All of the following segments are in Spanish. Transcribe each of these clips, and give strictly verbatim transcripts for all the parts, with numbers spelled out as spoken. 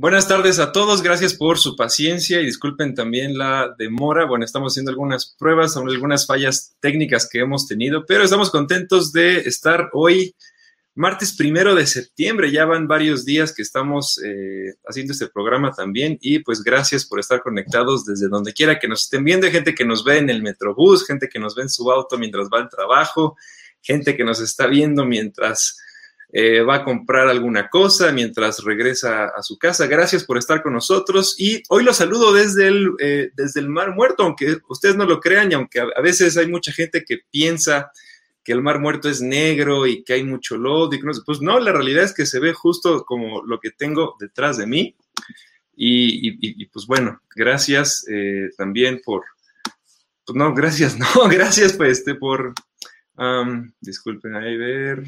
Buenas tardes a todos, gracias por su paciencia y disculpen también la demora. Bueno, estamos haciendo algunas pruebas, algunas fallas técnicas que hemos tenido, pero estamos contentos de estar hoy, martes primero de septiembre. Ya van varios días que estamos eh, haciendo este programa también y pues gracias por estar conectados desde donde quiera que nos estén viendo. Hay gente que nos ve en el Metrobús, gente que nos ve en su auto mientras va al trabajo, gente que nos está viendo mientras Eh, va a comprar alguna cosa mientras regresa a su casa. Gracias por estar con nosotros y hoy los saludo desde el, eh, desde el Mar Muerto, aunque ustedes no lo crean y aunque a, a veces hay mucha gente que piensa que el Mar Muerto es negro y que hay mucho lodo y que no sé, pues no, la realidad es que se ve justo como lo que tengo detrás de mí y, y, y pues bueno, gracias eh, también por, pues no, gracias, no, gracias pues este, por, um, disculpen, a ver...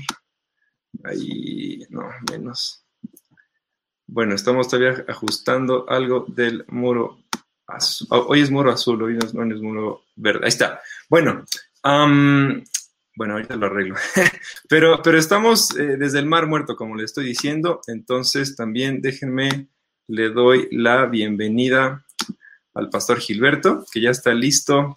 Ahí, no, menos. Bueno, estamos todavía ajustando algo del muro azul. Hoy es muro azul, hoy no es, no es muro verde. Ahí está. Bueno, um, bueno, ahorita lo arreglo. pero, pero estamos eh, desde el Mar Muerto, como le estoy diciendo. Entonces, también déjenme, le doy la bienvenida al pastor Gilberto, que ya está listo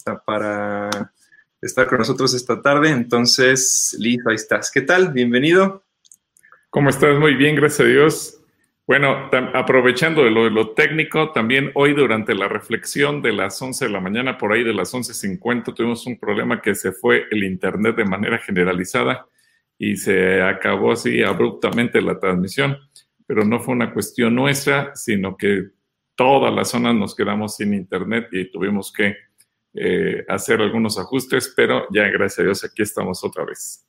para estar con nosotros esta tarde. Entonces, listo, ahí estás. ¿Qué tal? Bienvenido. ¿Cómo estás? Muy bien, gracias a Dios. Bueno, tam- aprovechando de lo, de lo técnico, también hoy durante la reflexión de las once de la mañana, por ahí de las once cincuenta, tuvimos un problema que se fue el internet de manera generalizada y se acabó así abruptamente la transmisión, pero no fue una cuestión nuestra, sino que toda la zona nos quedamos sin internet y tuvimos que eh, hacer algunos ajustes, pero ya gracias a Dios aquí estamos otra vez.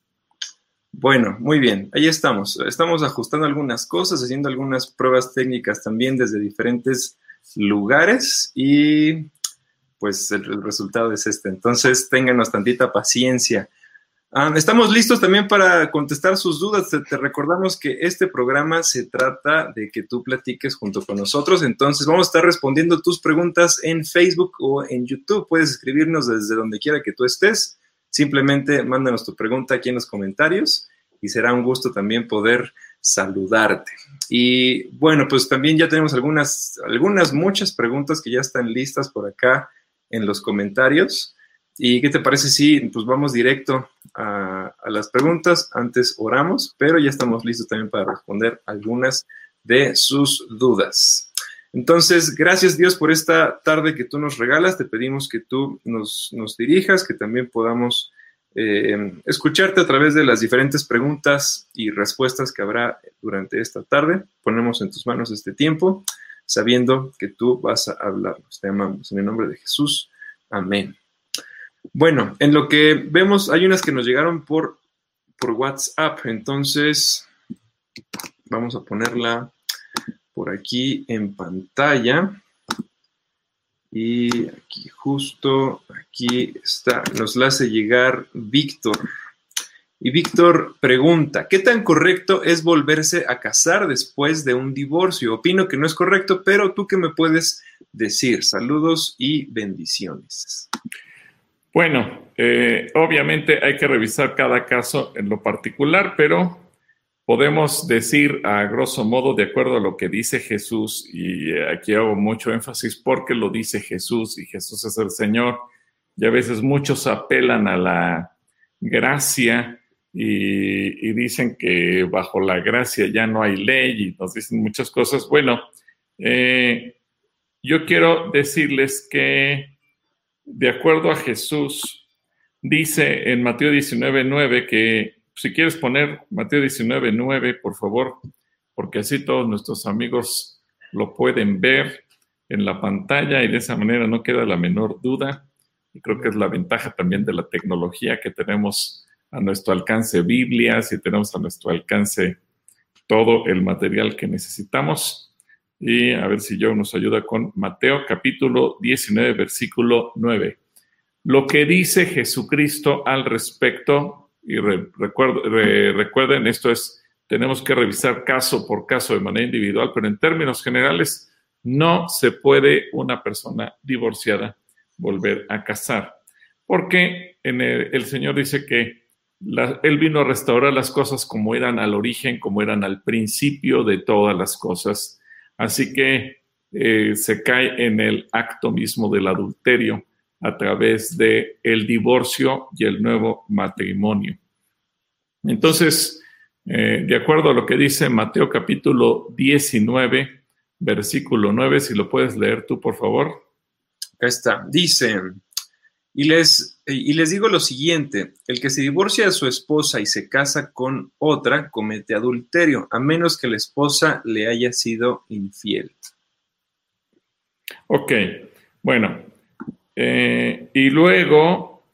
Bueno, muy bien, ahí estamos. Estamos ajustando algunas cosas, haciendo algunas pruebas técnicas también desde diferentes lugares y pues el, el resultado es este. Entonces, ténganos tantita paciencia. Um, estamos listos también para contestar sus dudas. Te, te recordamos que este programa se trata de que tú platiques junto con nosotros. Entonces, vamos a estar respondiendo tus preguntas en Facebook o en YouTube. Puedes escribirnos desde donde quiera que tú estés. Simplemente mándanos tu pregunta aquí en los comentarios y será un gusto también poder saludarte. Y bueno, pues también ya tenemos algunas, algunas muchas preguntas que ya están listas por acá en los comentarios. ¿Y qué te parece si pues vamos directo a, a las preguntas? Antes oramos, pero ya estamos listos también para responder algunas de sus dudas. Entonces, gracias Dios por esta tarde que tú nos regalas. Te pedimos que tú nos, nos dirijas, que también podamos eh, escucharte a través de las diferentes preguntas y respuestas que habrá durante esta tarde. Ponemos en tus manos este tiempo, sabiendo que tú vas a hablarnos. Te amamos en el nombre de Jesús. Amén. Bueno, en lo que vemos, hay unas que nos llegaron por, por WhatsApp. Entonces, vamos a ponerla por aquí en pantalla y aquí justo, aquí está, nos la hace llegar Víctor. Y Víctor pregunta, ¿qué tan correcto es volverse a casar después de un divorcio? Opino que no es correcto, pero ¿tú qué me puedes decir? Saludos y bendiciones. Bueno, eh, obviamente hay que revisar cada caso en lo particular, pero podemos decir a grosso modo, de acuerdo a lo que dice Jesús, y aquí hago mucho énfasis porque lo dice Jesús y Jesús es el Señor, y a veces muchos apelan a la gracia y, y dicen que bajo la gracia ya no hay ley y nos dicen muchas cosas. Bueno, eh, yo quiero decirles que de acuerdo a Jesús, dice en Mateo diecinueve nueve que si quieres poner Mateo diecinueve nueve, por favor, porque así todos nuestros amigos lo pueden ver en la pantalla y de esa manera no queda la menor duda. Y creo que es la ventaja también de la tecnología, que tenemos a nuestro alcance Biblias y tenemos a nuestro alcance todo el material que necesitamos. Y a ver si Joe nos ayuda con Mateo capítulo diecinueve, versículo nueve. Lo que dice Jesucristo al respecto. Y re, recuerdo, re, recuerden, esto es, tenemos que revisar caso por caso de manera individual, pero en términos generales, no se puede una persona divorciada volver a casar. Porque en el, el Señor dice que la, Él vino a restaurar las cosas como eran al origen, como eran al principio de todas las cosas. Así que eh, se cae en el acto mismo del adulterio a través de el divorcio y el nuevo matrimonio. Entonces, eh, de acuerdo a lo que dice Mateo capítulo diecinueve, versículo nueve, si lo puedes leer tú, por favor. Acá está. Dice, y les, y les digo lo siguiente, el que se divorcia de su esposa y se casa con otra, comete adulterio, a menos que la esposa le haya sido infiel. Ok, bueno, eh, y luego,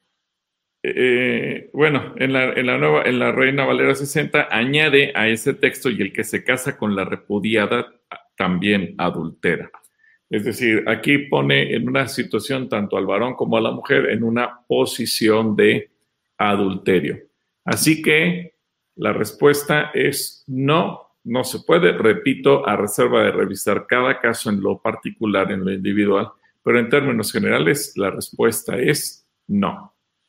eh, bueno, en la, en la nueva, en la Reina Valera sesenta añade a ese texto, y el que se casa con la repudiada también adultera. Es decir, aquí pone en una situación tanto al varón como a la mujer en una posición de adulterio. Así que la respuesta es no. No se puede, repito, a reserva de revisar cada caso en lo particular, en lo individual, pero en términos generales la respuesta es no.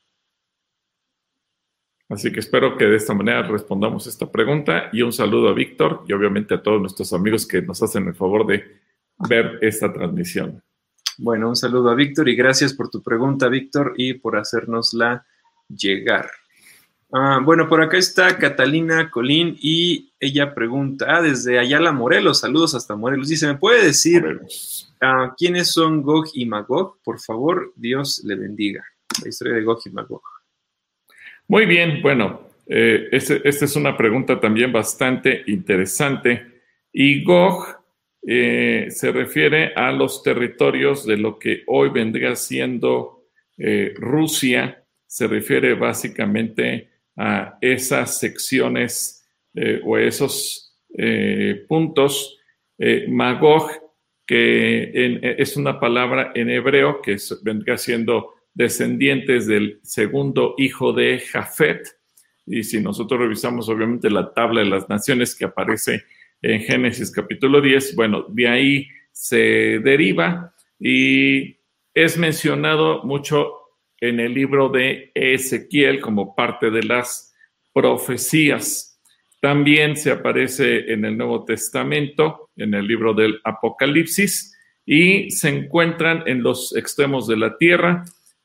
Así que espero que de esta manera respondamos esta pregunta y un saludo a Víctor y obviamente a todos nuestros amigos que nos hacen el favor de ver esta transmisión. Bueno, un saludo a Víctor y gracias por tu pregunta, Víctor, y por hacérnosla llegar. Ah, bueno, por acá está Catalina Colín y ella pregunta, ah, desde Ayala, Morelos, saludos hasta Morelos. Dice, ¿me puede decir uh, quiénes son Gog y Magog? Por favor, Dios le bendiga. La historia de Gog y Magog. Muy bien, bueno, eh, esta este es una pregunta también bastante interesante. Y Gog eh, se refiere a los territorios de lo que hoy vendría siendo eh, Rusia, se refiere básicamente a esas secciones eh, o esos eh, puntos. Eh, Magog, que en, es una palabra en hebreo que es, vendría siendo descendientes del segundo hijo de Jafet, y si nosotros revisamos obviamente la tabla de las naciones que aparece en Génesis capítulo diez, bueno, de ahí se deriva y es mencionado mucho en el libro de Ezequiel como parte de las profecías. También se aparece en el Nuevo Testamento, en el libro del Apocalipsis, y se encuentran en los extremos de la tierra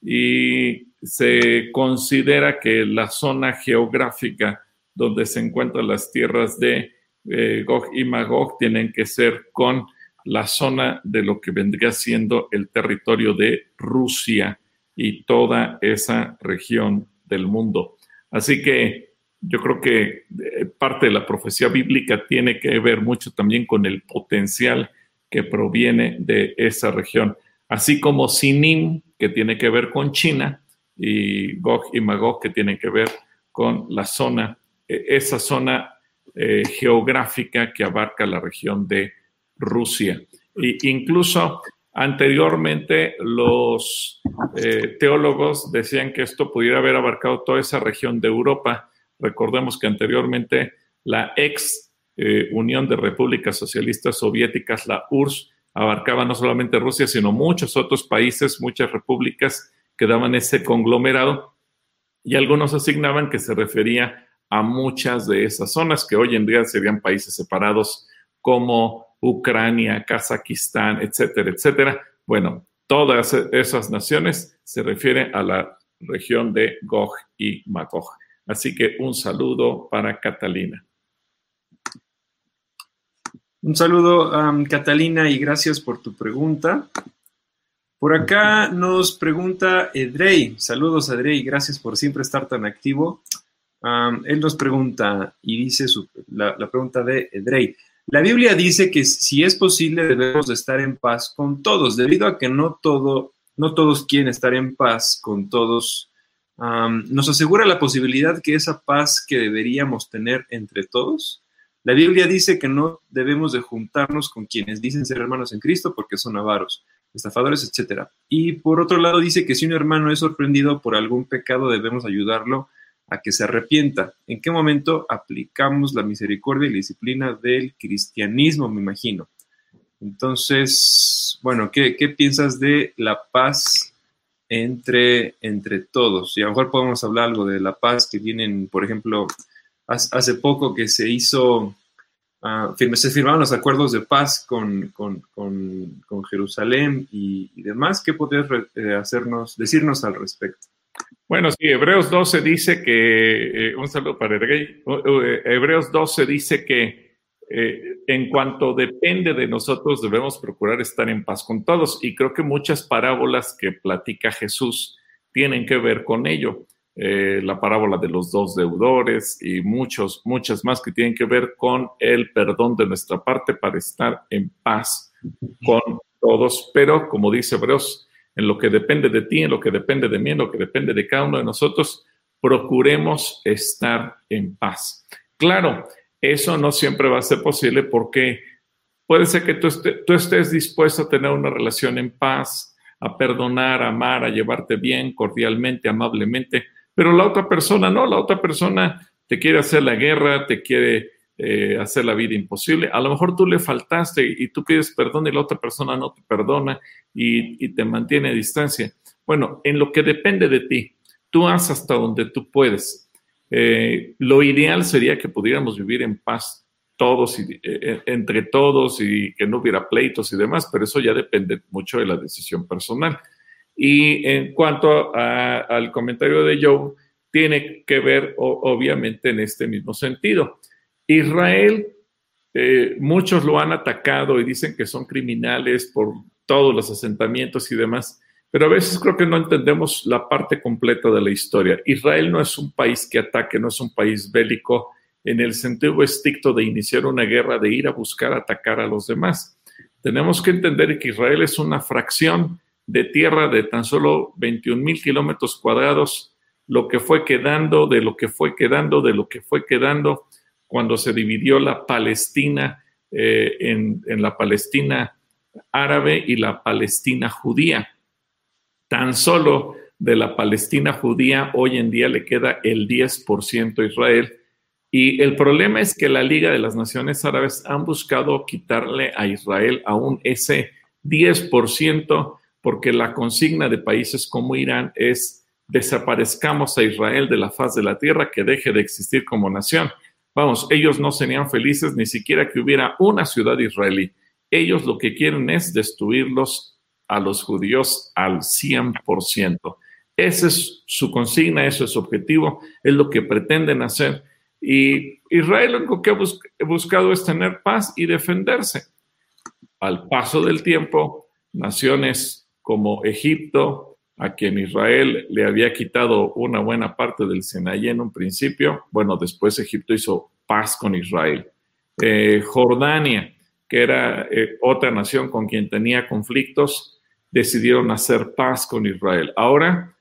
y se considera que la zona geográfica donde se encuentran las tierras de eh, Gog y Magog tienen que ser con la zona de lo que vendría siendo el territorio de Rusia y toda esa región del mundo. Así que yo creo que parte de la profecía bíblica tiene que ver mucho también con el potencial que proviene de esa región. Así como Sinim, que tiene que ver con China, y Gog y Magog, que tienen que ver con la zona, esa zona eh, geográfica que abarca la región de Rusia. E incluso anteriormente los eh, teólogos decían que esto pudiera haber abarcado toda esa región de Europa. Recordemos que anteriormente la ex eh, Unión de Repúblicas Socialistas Soviéticas, la U R S S, abarcaba no solamente Rusia, sino muchos otros países, muchas repúblicas que daban ese conglomerado, y algunos asignaban que se refería a muchas de esas zonas que hoy en día serían países separados como Ucrania, Kazajistán, etcétera, etcétera. Bueno, todas esas naciones se refieren a la región de Gog y Magog. Así que un saludo para Catalina. Un saludo, um, Catalina, y gracias por tu pregunta. Por acá nos pregunta Edrey. Saludos, Edrey, gracias por siempre estar tan activo. Um, él nos pregunta, y dice su, la, la pregunta de Edrey. La Biblia dice que si es posible debemos de estar en paz con todos, debido a que no, todo, no todos quieren estar en paz con todos. Um, ¿Nos asegura la posibilidad que esa paz que deberíamos tener entre todos? La Biblia dice que no debemos de juntarnos con quienes dicen ser hermanos en Cristo porque son avaros, estafadores, etcétera. Y por otro lado dice que si un hermano es sorprendido por algún pecado debemos ayudarlo a que se arrepienta. ¿En qué momento aplicamos la misericordia y la disciplina del cristianismo, me imagino? Entonces, bueno, ¿qué, qué piensas de la paz entre, entre todos? Y a lo mejor podemos hablar algo de la paz que vienen, por ejemplo, hace poco que se hizo uh, firme, se firmaron los acuerdos de paz con, con, con, con Jerusalén y, y demás. ¿Qué podrías eh, hacernos, decirnos al respecto? Bueno, sí, Hebreos doce dice que, eh, un saludo para Edrey, Hebreos doce dice que eh, en cuanto depende de nosotros debemos procurar estar en paz con todos, y creo que muchas parábolas que platica Jesús tienen que ver con ello. Eh, la parábola de los dos deudores y muchos, muchas más que tienen que ver con el perdón de nuestra parte para estar en paz con todos, pero como dice Hebreos, en lo que depende de ti, en lo que depende de mí, en lo que depende de cada uno de nosotros, procuremos estar en paz. Claro, eso no siempre va a ser posible porque puede ser que tú, est- tú estés dispuesto a tener una relación en paz, a perdonar, a amar, a llevarte bien, cordialmente, amablemente, pero la otra persona no, la otra persona te quiere hacer la guerra, te quiere eh, hacer la vida imposible. A lo mejor tú le faltaste y tú pides perdón y la otra persona no te perdona y, y te mantiene a distancia. Bueno, en lo que depende de ti, tú haz hasta donde tú puedes. Eh, lo ideal sería que pudiéramos vivir en paz todos, y, eh, entre todos, y que no hubiera pleitos y demás, pero eso ya depende mucho de la decisión personal. Y en cuanto a, al comentario de Joe, tiene que ver o, obviamente en este mismo sentido. Israel, eh, muchos lo han atacado y dicen que son criminales por todos los asentamientos y demás, pero a veces creo que no entendemos la parte completa de la historia. Israel no es un país que ataque, no es un país bélico en el sentido estricto de iniciar una guerra, de ir a buscar atacar a los demás. Tenemos que entender que Israel es una fracción de tierra de tan solo veintiún mil kilómetros cuadrados, lo que fue quedando, de lo que fue quedando, de lo que fue quedando cuando se dividió la Palestina eh, en, en la Palestina árabe y la Palestina judía. Tan solo de la Palestina judía hoy en día le queda el diez por ciento a Israel. Y el problema es que la Liga de las Naciones Árabes han buscado quitarle a Israel aún ese diez por ciento, porque la consigna de países como Irán es: desaparezcamos a Israel de la faz de la tierra, que deje de existir como nación. Vamos, ellos no serían felices ni siquiera que hubiera una ciudad israelí. Ellos lo que quieren es destruirlos a los judíos al cien por ciento. Esa es su consigna, eso es su objetivo, es lo que pretenden hacer. Y Israel lo único que ha bus- buscado es tener paz y defenderse. Al paso del tiempo, naciones como Egipto, a quien Israel le había quitado una buena parte del Sinaí en un principio, bueno, después Egipto hizo paz con Israel. Eh, Jordania, que era eh, otra nación con quien tenía conflictos, decidieron hacer paz con Israel. Ahora,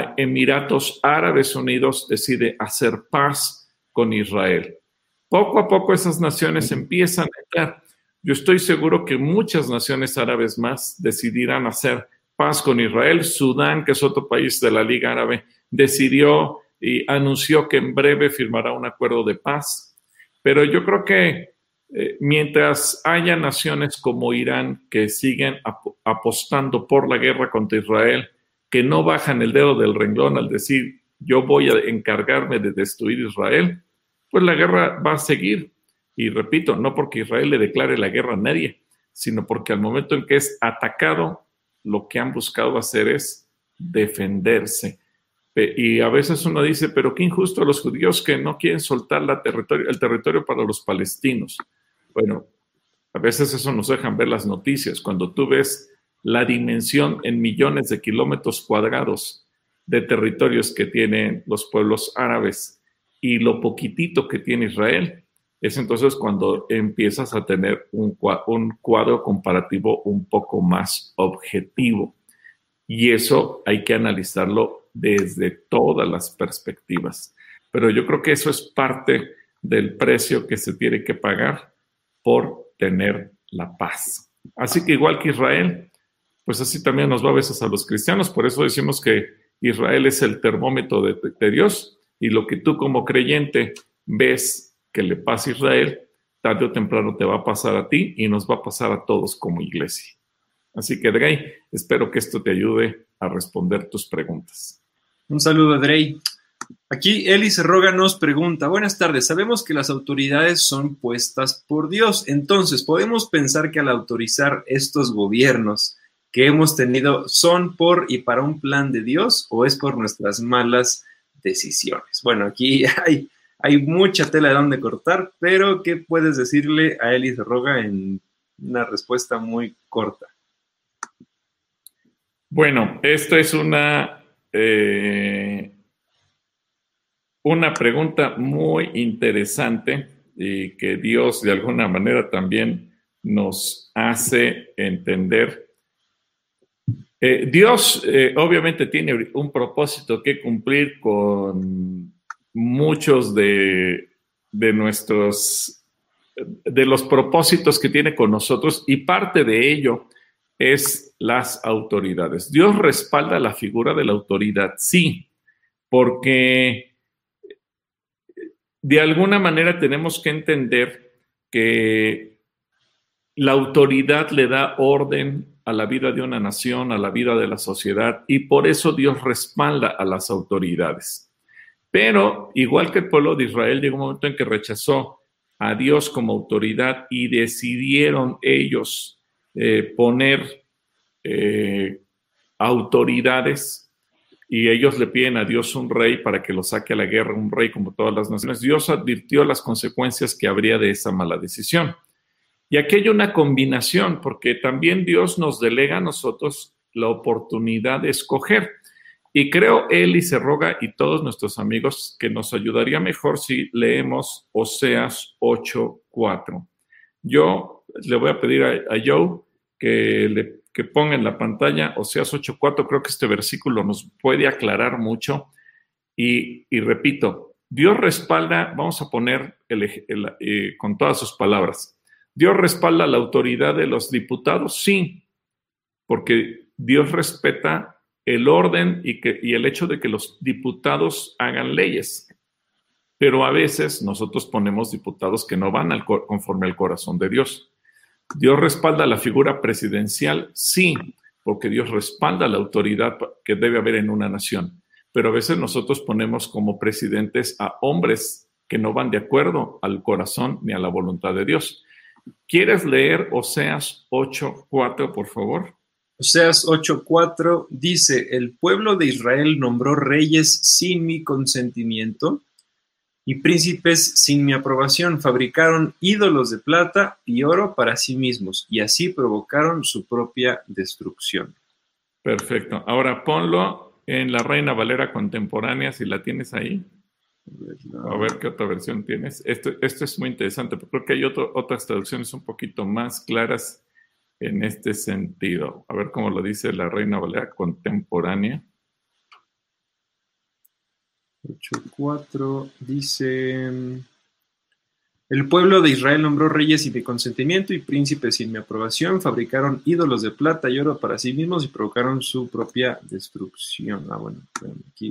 Emiratos Árabes Unidos decide hacer paz con Israel. Poco a poco esas naciones empiezan a entrar. Yo estoy seguro que muchas naciones árabes más decidirán hacer paz con Israel. Sudán, que es otro país de la Liga Árabe, decidió y anunció que en breve firmará un acuerdo de paz. Pero yo creo que eh, mientras haya naciones como Irán que siguen ap- apostando por la guerra contra Israel, que no bajan el dedo del renglón al decir yo voy a encargarme de destruir Israel, pues la guerra va a seguir. Y repito, no porque Israel le declare la guerra a nadie, sino porque al momento en que es atacado, lo que han buscado hacer es defenderse. Y a veces uno dice, pero qué injusto a los judíos que no quieren soltar la territorio, el territorio para los palestinos. Bueno, a veces eso nos dejan ver las noticias. Cuando tú ves la dimensión en millones de kilómetros cuadrados de territorios que tienen los pueblos árabes y lo poquitito que tiene Israel, es entonces cuando empiezas a tener un, un cuadro comparativo un poco más objetivo. Y eso hay que analizarlo desde todas las perspectivas. Pero yo creo que eso es parte del precio que se tiene que pagar por tener la paz. Así que igual que Israel, pues así también nos va a veces a los cristianos. Por eso decimos que Israel es el termómetro de, de Dios, y lo que tú como creyente ves que le pasa a Israel, tarde o temprano te va a pasar a ti y nos va a pasar a todos como iglesia. Así que, Drey, espero que esto te ayude a responder tus preguntas. Un saludo, Drey. Aquí Eli Cerroga nos pregunta, buenas tardes, sabemos que las autoridades son puestas por Dios, entonces, ¿podemos pensar que al autorizar estos gobiernos que hemos tenido son por y para un plan de Dios o es por nuestras malas decisiones? Bueno, aquí hay, hay mucha tela de donde cortar, pero ¿qué puedes decirle a Eli Cerroga en una respuesta muy corta? Bueno, esto es una... Eh... Una pregunta muy interesante y que Dios de alguna manera también nos hace entender. Eh, Dios eh, obviamente tiene un propósito que cumplir con muchos de, de nuestros, de los propósitos que tiene con nosotros y parte de ello es las autoridades. Dios respalda la figura de la autoridad, sí, porque de alguna manera tenemos que entender que la autoridad le da orden a la vida de una nación, a la vida de la sociedad, y por eso Dios respalda a las autoridades. Pero, igual que el pueblo de Israel, llegó un momento en que rechazó a Dios como autoridad y decidieron ellos eh, poner eh, autoridades. Y ellos le piden a Dios un rey para que lo saque a la guerra, un rey como todas las naciones. Dios advirtió las consecuencias que habría de esa mala decisión. Y aquí hay una combinación, porque también Dios nos delega a nosotros la oportunidad de escoger. Y creo, Eli Cerroga y todos nuestros amigos, que nos ayudaría mejor si leemos Oseas ocho cuatro. Yo le voy a pedir a, a Joe que le que ponga en la pantalla Oseas ocho cuatro, creo que este versículo nos puede aclarar mucho. Y, y repito, Dios respalda, vamos a poner el, el, eh, con todas sus palabras, ¿Dios respalda la autoridad de los diputados? Sí, porque Dios respeta el orden y, que, y el hecho de que los diputados hagan leyes. Pero a veces nosotros ponemos diputados que no van al, conforme al corazón de Dios. ¿Dios respalda la figura presidencial? Sí, porque Dios respalda la autoridad que debe haber en una nación. Pero a veces nosotros ponemos como presidentes a hombres que no van de acuerdo al corazón ni a la voluntad de Dios. ¿Quieres leer Oseas ocho cuatro, por favor? Oseas ocho cuatro dice, el pueblo de Israel nombró reyes sin mi consentimiento y príncipes sin mi aprobación, fabricaron ídolos de plata y oro para sí mismos, y así provocaron su propia destrucción. Perfecto. Ahora ponlo en la Reina Valera contemporánea, si la tienes ahí. A ver qué otra versión tienes. Esto, esto es muy interesante, porque creo que hay otro, otras traducciones un poquito más claras en este sentido. A ver cómo lo dice la Reina Valera contemporánea. ocho cuatro dice, el pueblo de Israel nombró reyes sin mi consentimiento y príncipes sin mi aprobación, fabricaron ídolos de plata y oro para sí mismos y provocaron su propia destrucción. Ah, bueno, aquí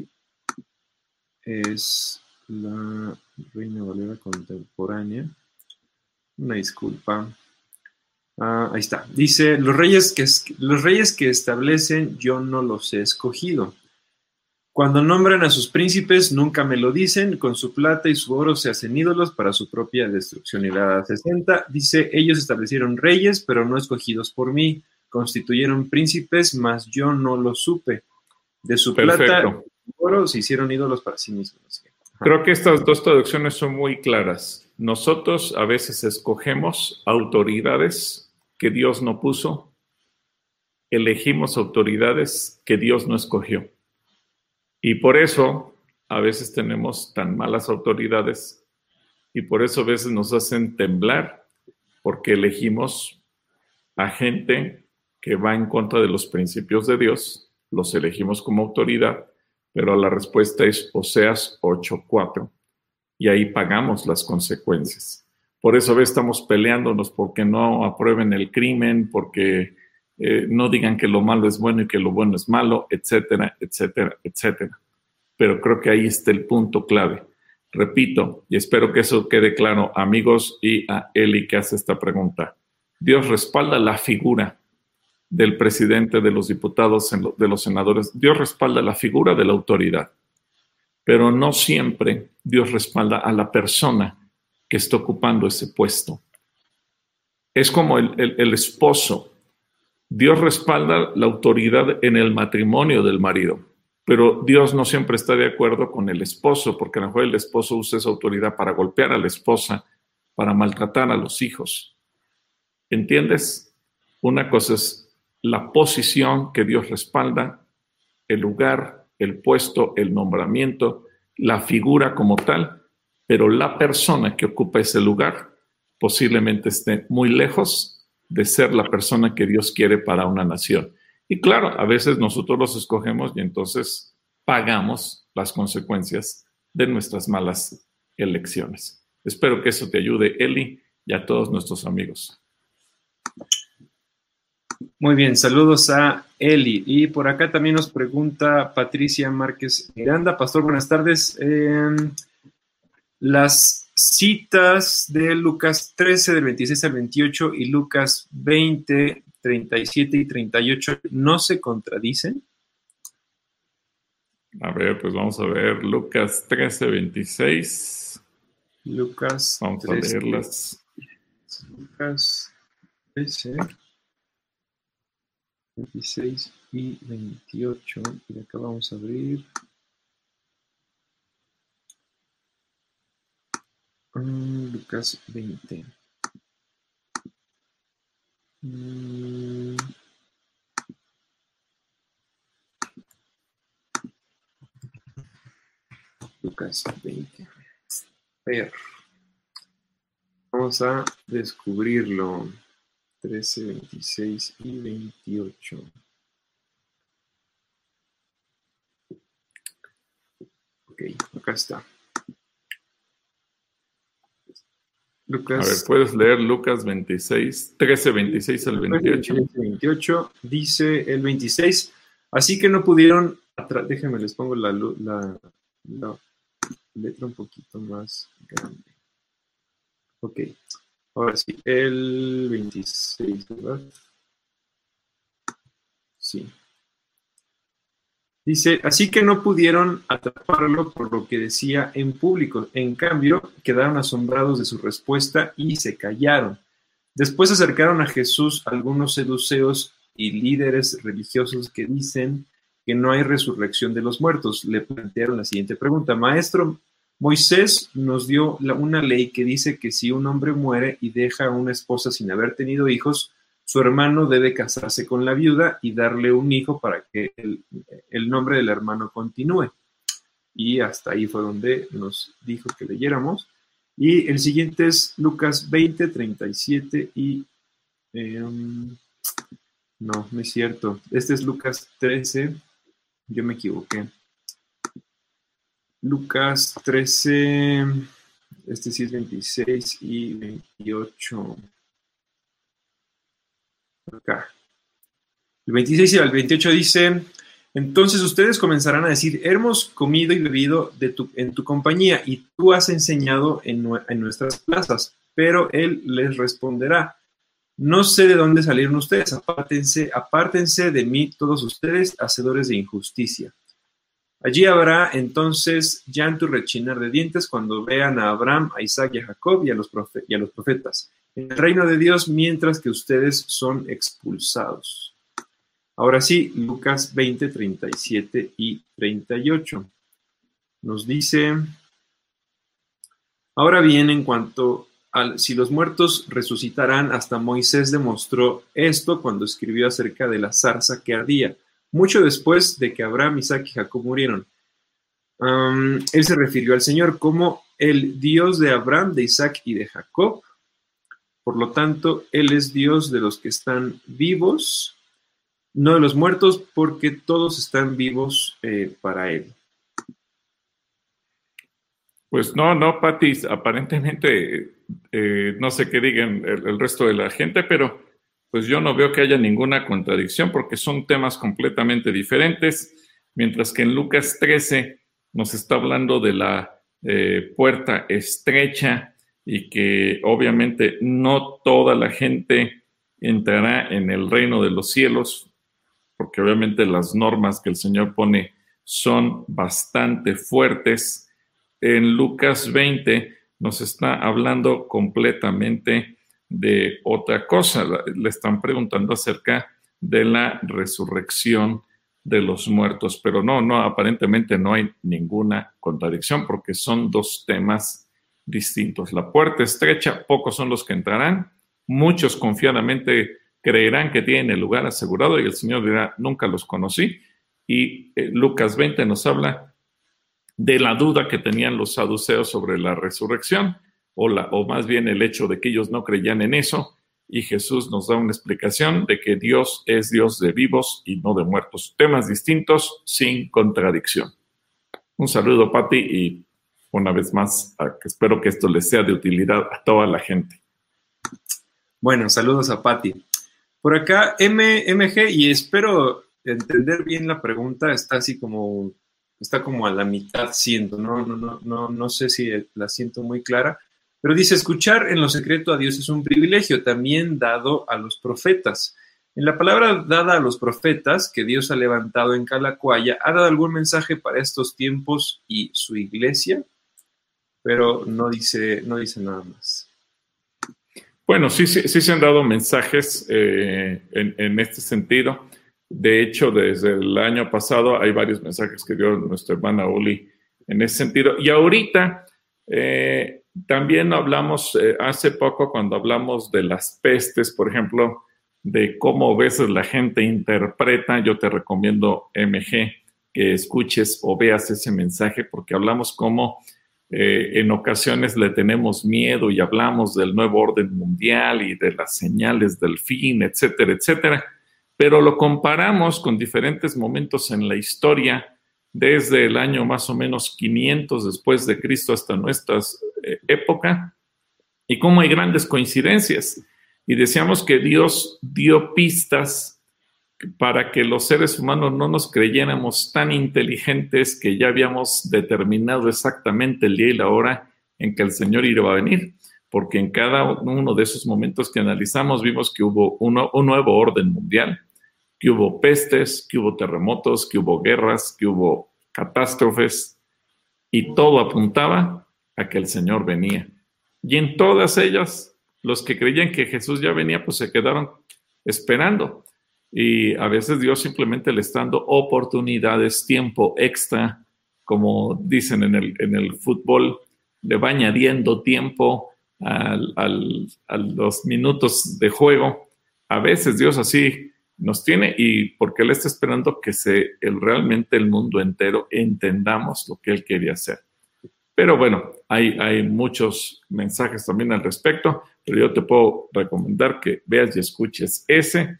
es la Reina Valera contemporánea. Una disculpa. Ah, ahí está. Dice, los reyes, que, los reyes que establecen yo no los he escogido. Cuando nombran a sus príncipes, nunca me lo dicen, con su plata y su oro se hacen ídolos para su propia destrucción. Y la sesenta dice, ellos establecieron reyes, pero no escogidos por mí, constituyeron príncipes, mas yo no lo supe. De su Perfecto. plata y oro se hicieron ídolos para sí mismos. Ajá. Creo que estas dos traducciones son muy claras. Nosotros a veces escogemos autoridades que Dios no puso, elegimos autoridades que Dios no escogió. Y por eso a veces tenemos tan malas autoridades y por eso a veces nos hacen temblar porque elegimos a gente que va en contra de los principios de Dios, los elegimos como autoridad, pero la respuesta es Oseas ocho cuatro y ahí pagamos las consecuencias. Por eso a veces estamos peleándonos porque no aprueben el crimen, porque Eh, no digan que lo malo es bueno y que lo bueno es malo, etcétera, etcétera, etcétera. Pero creo que ahí está el punto clave. Repito, y espero que eso quede claro, amigos, y a Eli que hace esta pregunta. Dios respalda la figura del presidente, de los diputados, de los senadores. Dios respalda la figura de la autoridad. pero no siempre Dios respalda a la persona que está ocupando ese puesto. Es como el, el, el esposo. Dios respalda la autoridad en el matrimonio del marido, pero Dios no siempre está de acuerdo con el esposo, porque a lo mejor el esposo usa esa autoridad para golpear a la esposa, para maltratar a los hijos. ¿Entiendes? Una cosa es la posición que Dios respalda, el lugar, el puesto, el nombramiento, la figura como tal, pero la persona que ocupa ese lugar posiblemente esté muy lejos de ser la persona que Dios quiere para una nación. Y claro, a veces nosotros los escogemos y entonces pagamos las consecuencias de nuestras malas elecciones. Espero que eso te ayude, Eli, y a todos nuestros amigos. Muy bien, saludos a Eli. Y por acá también nos pregunta Patricia Márquez Miranda. Pastor, buenas tardes. Eh, las citas de Lucas trece, del veintiséis al veintiocho, y Lucas veinte, treinta y siete y treinta y ocho, ¿no se contradicen? A ver, pues vamos a ver. Lucas trece, veintiséis. Lucas Vamos trece, a leerlas. Lucas trece, veintiséis y veintiocho. Y acá vamos a abrir. Um, Lucas veinte. Um, Lucas veinte. A ver. Vamos a descubrirlo. trece, veintiséis y veintiocho. Ok, acá está. Lucas, a ver, puedes leer Lucas veintiséis, trece, veintiséis al veintiocho. veintiocho, dice el veintiséis, así que no pudieron, déjenme les pongo la, la, la letra un poquito más grande. Ok, ahora sí, el veintiséis, ¿verdad? Sí. Dice, así que no pudieron atraparlo por lo que decía en público. En cambio, quedaron asombrados de su respuesta y se callaron. Después se acercaron a Jesús algunos saduceos y líderes religiosos que dicen que no hay resurrección de los muertos. Le plantearon la siguiente pregunta. Maestro, Moisés nos dio una ley que dice que si un hombre muere y deja a una esposa sin haber tenido hijos, su hermano debe casarse con la viuda y darle un hijo para que el, el nombre del hermano continúe. Y hasta ahí fue donde nos dijo que leyéramos. Y el siguiente es Lucas veinte, treinta y siete y... Eh, no, no es cierto. Este es Lucas trece. Yo me equivoqué. Lucas trece, este sí es veintiséis y veintiocho. Acá. El veintiséis y el veintiocho dice, entonces ustedes comenzarán a decir, hemos comido y bebido de tu, en tu compañía y tú has enseñado en, en nuestras plazas. Pero él les responderá, no sé de dónde salieron ustedes, apártense, apártense de mí todos ustedes, hacedores de injusticia. Allí habrá entonces llanto y rechinar de dientes cuando vean a Abraham, a Isaac y a Jacob y a los, profe- y a los profetas en el reino de Dios, mientras que ustedes son expulsados. Ahora sí, Lucas veinte, treinta y siete y treinta y ocho. Nos dice, ahora bien, en cuanto a si los muertos resucitarán, hasta Moisés demostró esto cuando escribió acerca de la zarza que ardía, mucho después de que Abraham, Isaac y Jacob murieron. Um, él se refirió al Señor como el Dios de Abraham, de Isaac y de Jacob. Por lo tanto, Él es Dios de los que están vivos, no de los muertos, porque todos están vivos eh, para Él. Pues no, no, Patis, aparentemente eh, no sé qué digan el, el resto de la gente, pero pues yo no veo que haya ninguna contradicción porque son temas completamente diferentes, mientras que en Lucas trece nos está hablando de la eh, puerta estrecha y que obviamente no toda la gente entrará en el reino de los cielos, porque obviamente las normas que el Señor pone son bastante fuertes. En Lucas veinte nos está hablando completamente de otra cosa. Le están preguntando acerca de la resurrección de los muertos, pero no, no, aparentemente no hay ninguna contradicción porque son dos temas distintos. La puerta estrecha, pocos son los que entrarán, muchos confiadamente creerán que tienen el lugar asegurado y el Señor dirá, nunca los conocí. Y eh, Lucas veinte nos habla de la duda que tenían los saduceos sobre la resurrección, o, la, o más bien el hecho de que ellos no creían en eso, y Jesús nos da una explicación de que Dios es Dios de vivos y no de muertos. Temas distintos, sin contradicción. Un saludo, Pati, y una vez más, espero que esto les sea de utilidad a toda la gente. Bueno, saludos a Pati. Por acá, M M G, y espero entender bien la pregunta, está así como, está como a la mitad siento, no, no, no, no, no sé si la siento muy clara, pero dice, escuchar en lo secreto a Dios es un privilegio también dado a los profetas. En la palabra dada a los profetas que Dios ha levantado en Calacuaya, ¿ha dado algún mensaje para estos tiempos y su iglesia? Pero no dice, no dice nada más. Bueno, sí, sí, sí se han dado mensajes eh, en, en este sentido. De hecho, desde el año pasado hay varios mensajes que dio nuestra hermana Oli en ese sentido. Y ahorita eh, también hablamos, eh, hace poco cuando hablamos de las pestes, por ejemplo, de cómo a veces la gente interpreta, yo te recomiendo, M G, que escuches o veas ese mensaje, porque hablamos cómo eh, en ocasiones le tenemos miedo y hablamos del nuevo orden mundial y de las señales del fin, etcétera, etcétera. Pero lo comparamos con diferentes momentos en la historia, desde el año más o menos quinientos después de Cristo hasta nuestra eh, época, y cómo hay grandes coincidencias. Y decíamos que Dios dio pistas para que los seres humanos no nos creyéramos tan inteligentes que ya habíamos determinado exactamente el día y la hora en que el Señor iba a venir. Porque en cada uno de esos momentos que analizamos vimos que hubo uno, un nuevo orden mundial, que hubo pestes, que hubo terremotos, que hubo guerras, que hubo catástrofes, y todo apuntaba a que el Señor venía. Y en todas ellas, los que creían que Jesús ya venía, pues se quedaron esperando. Y a veces Dios simplemente le está dando oportunidades, tiempo extra, como dicen en el, en el fútbol, le va añadiendo tiempo al, al, a los minutos de juego. A veces Dios así nos tiene, y porque Él está esperando que se, el, realmente el mundo entero entendamos lo que Él quería hacer. Pero bueno, hay, hay muchos mensajes también al respecto, pero yo te puedo recomendar que veas y escuches ese,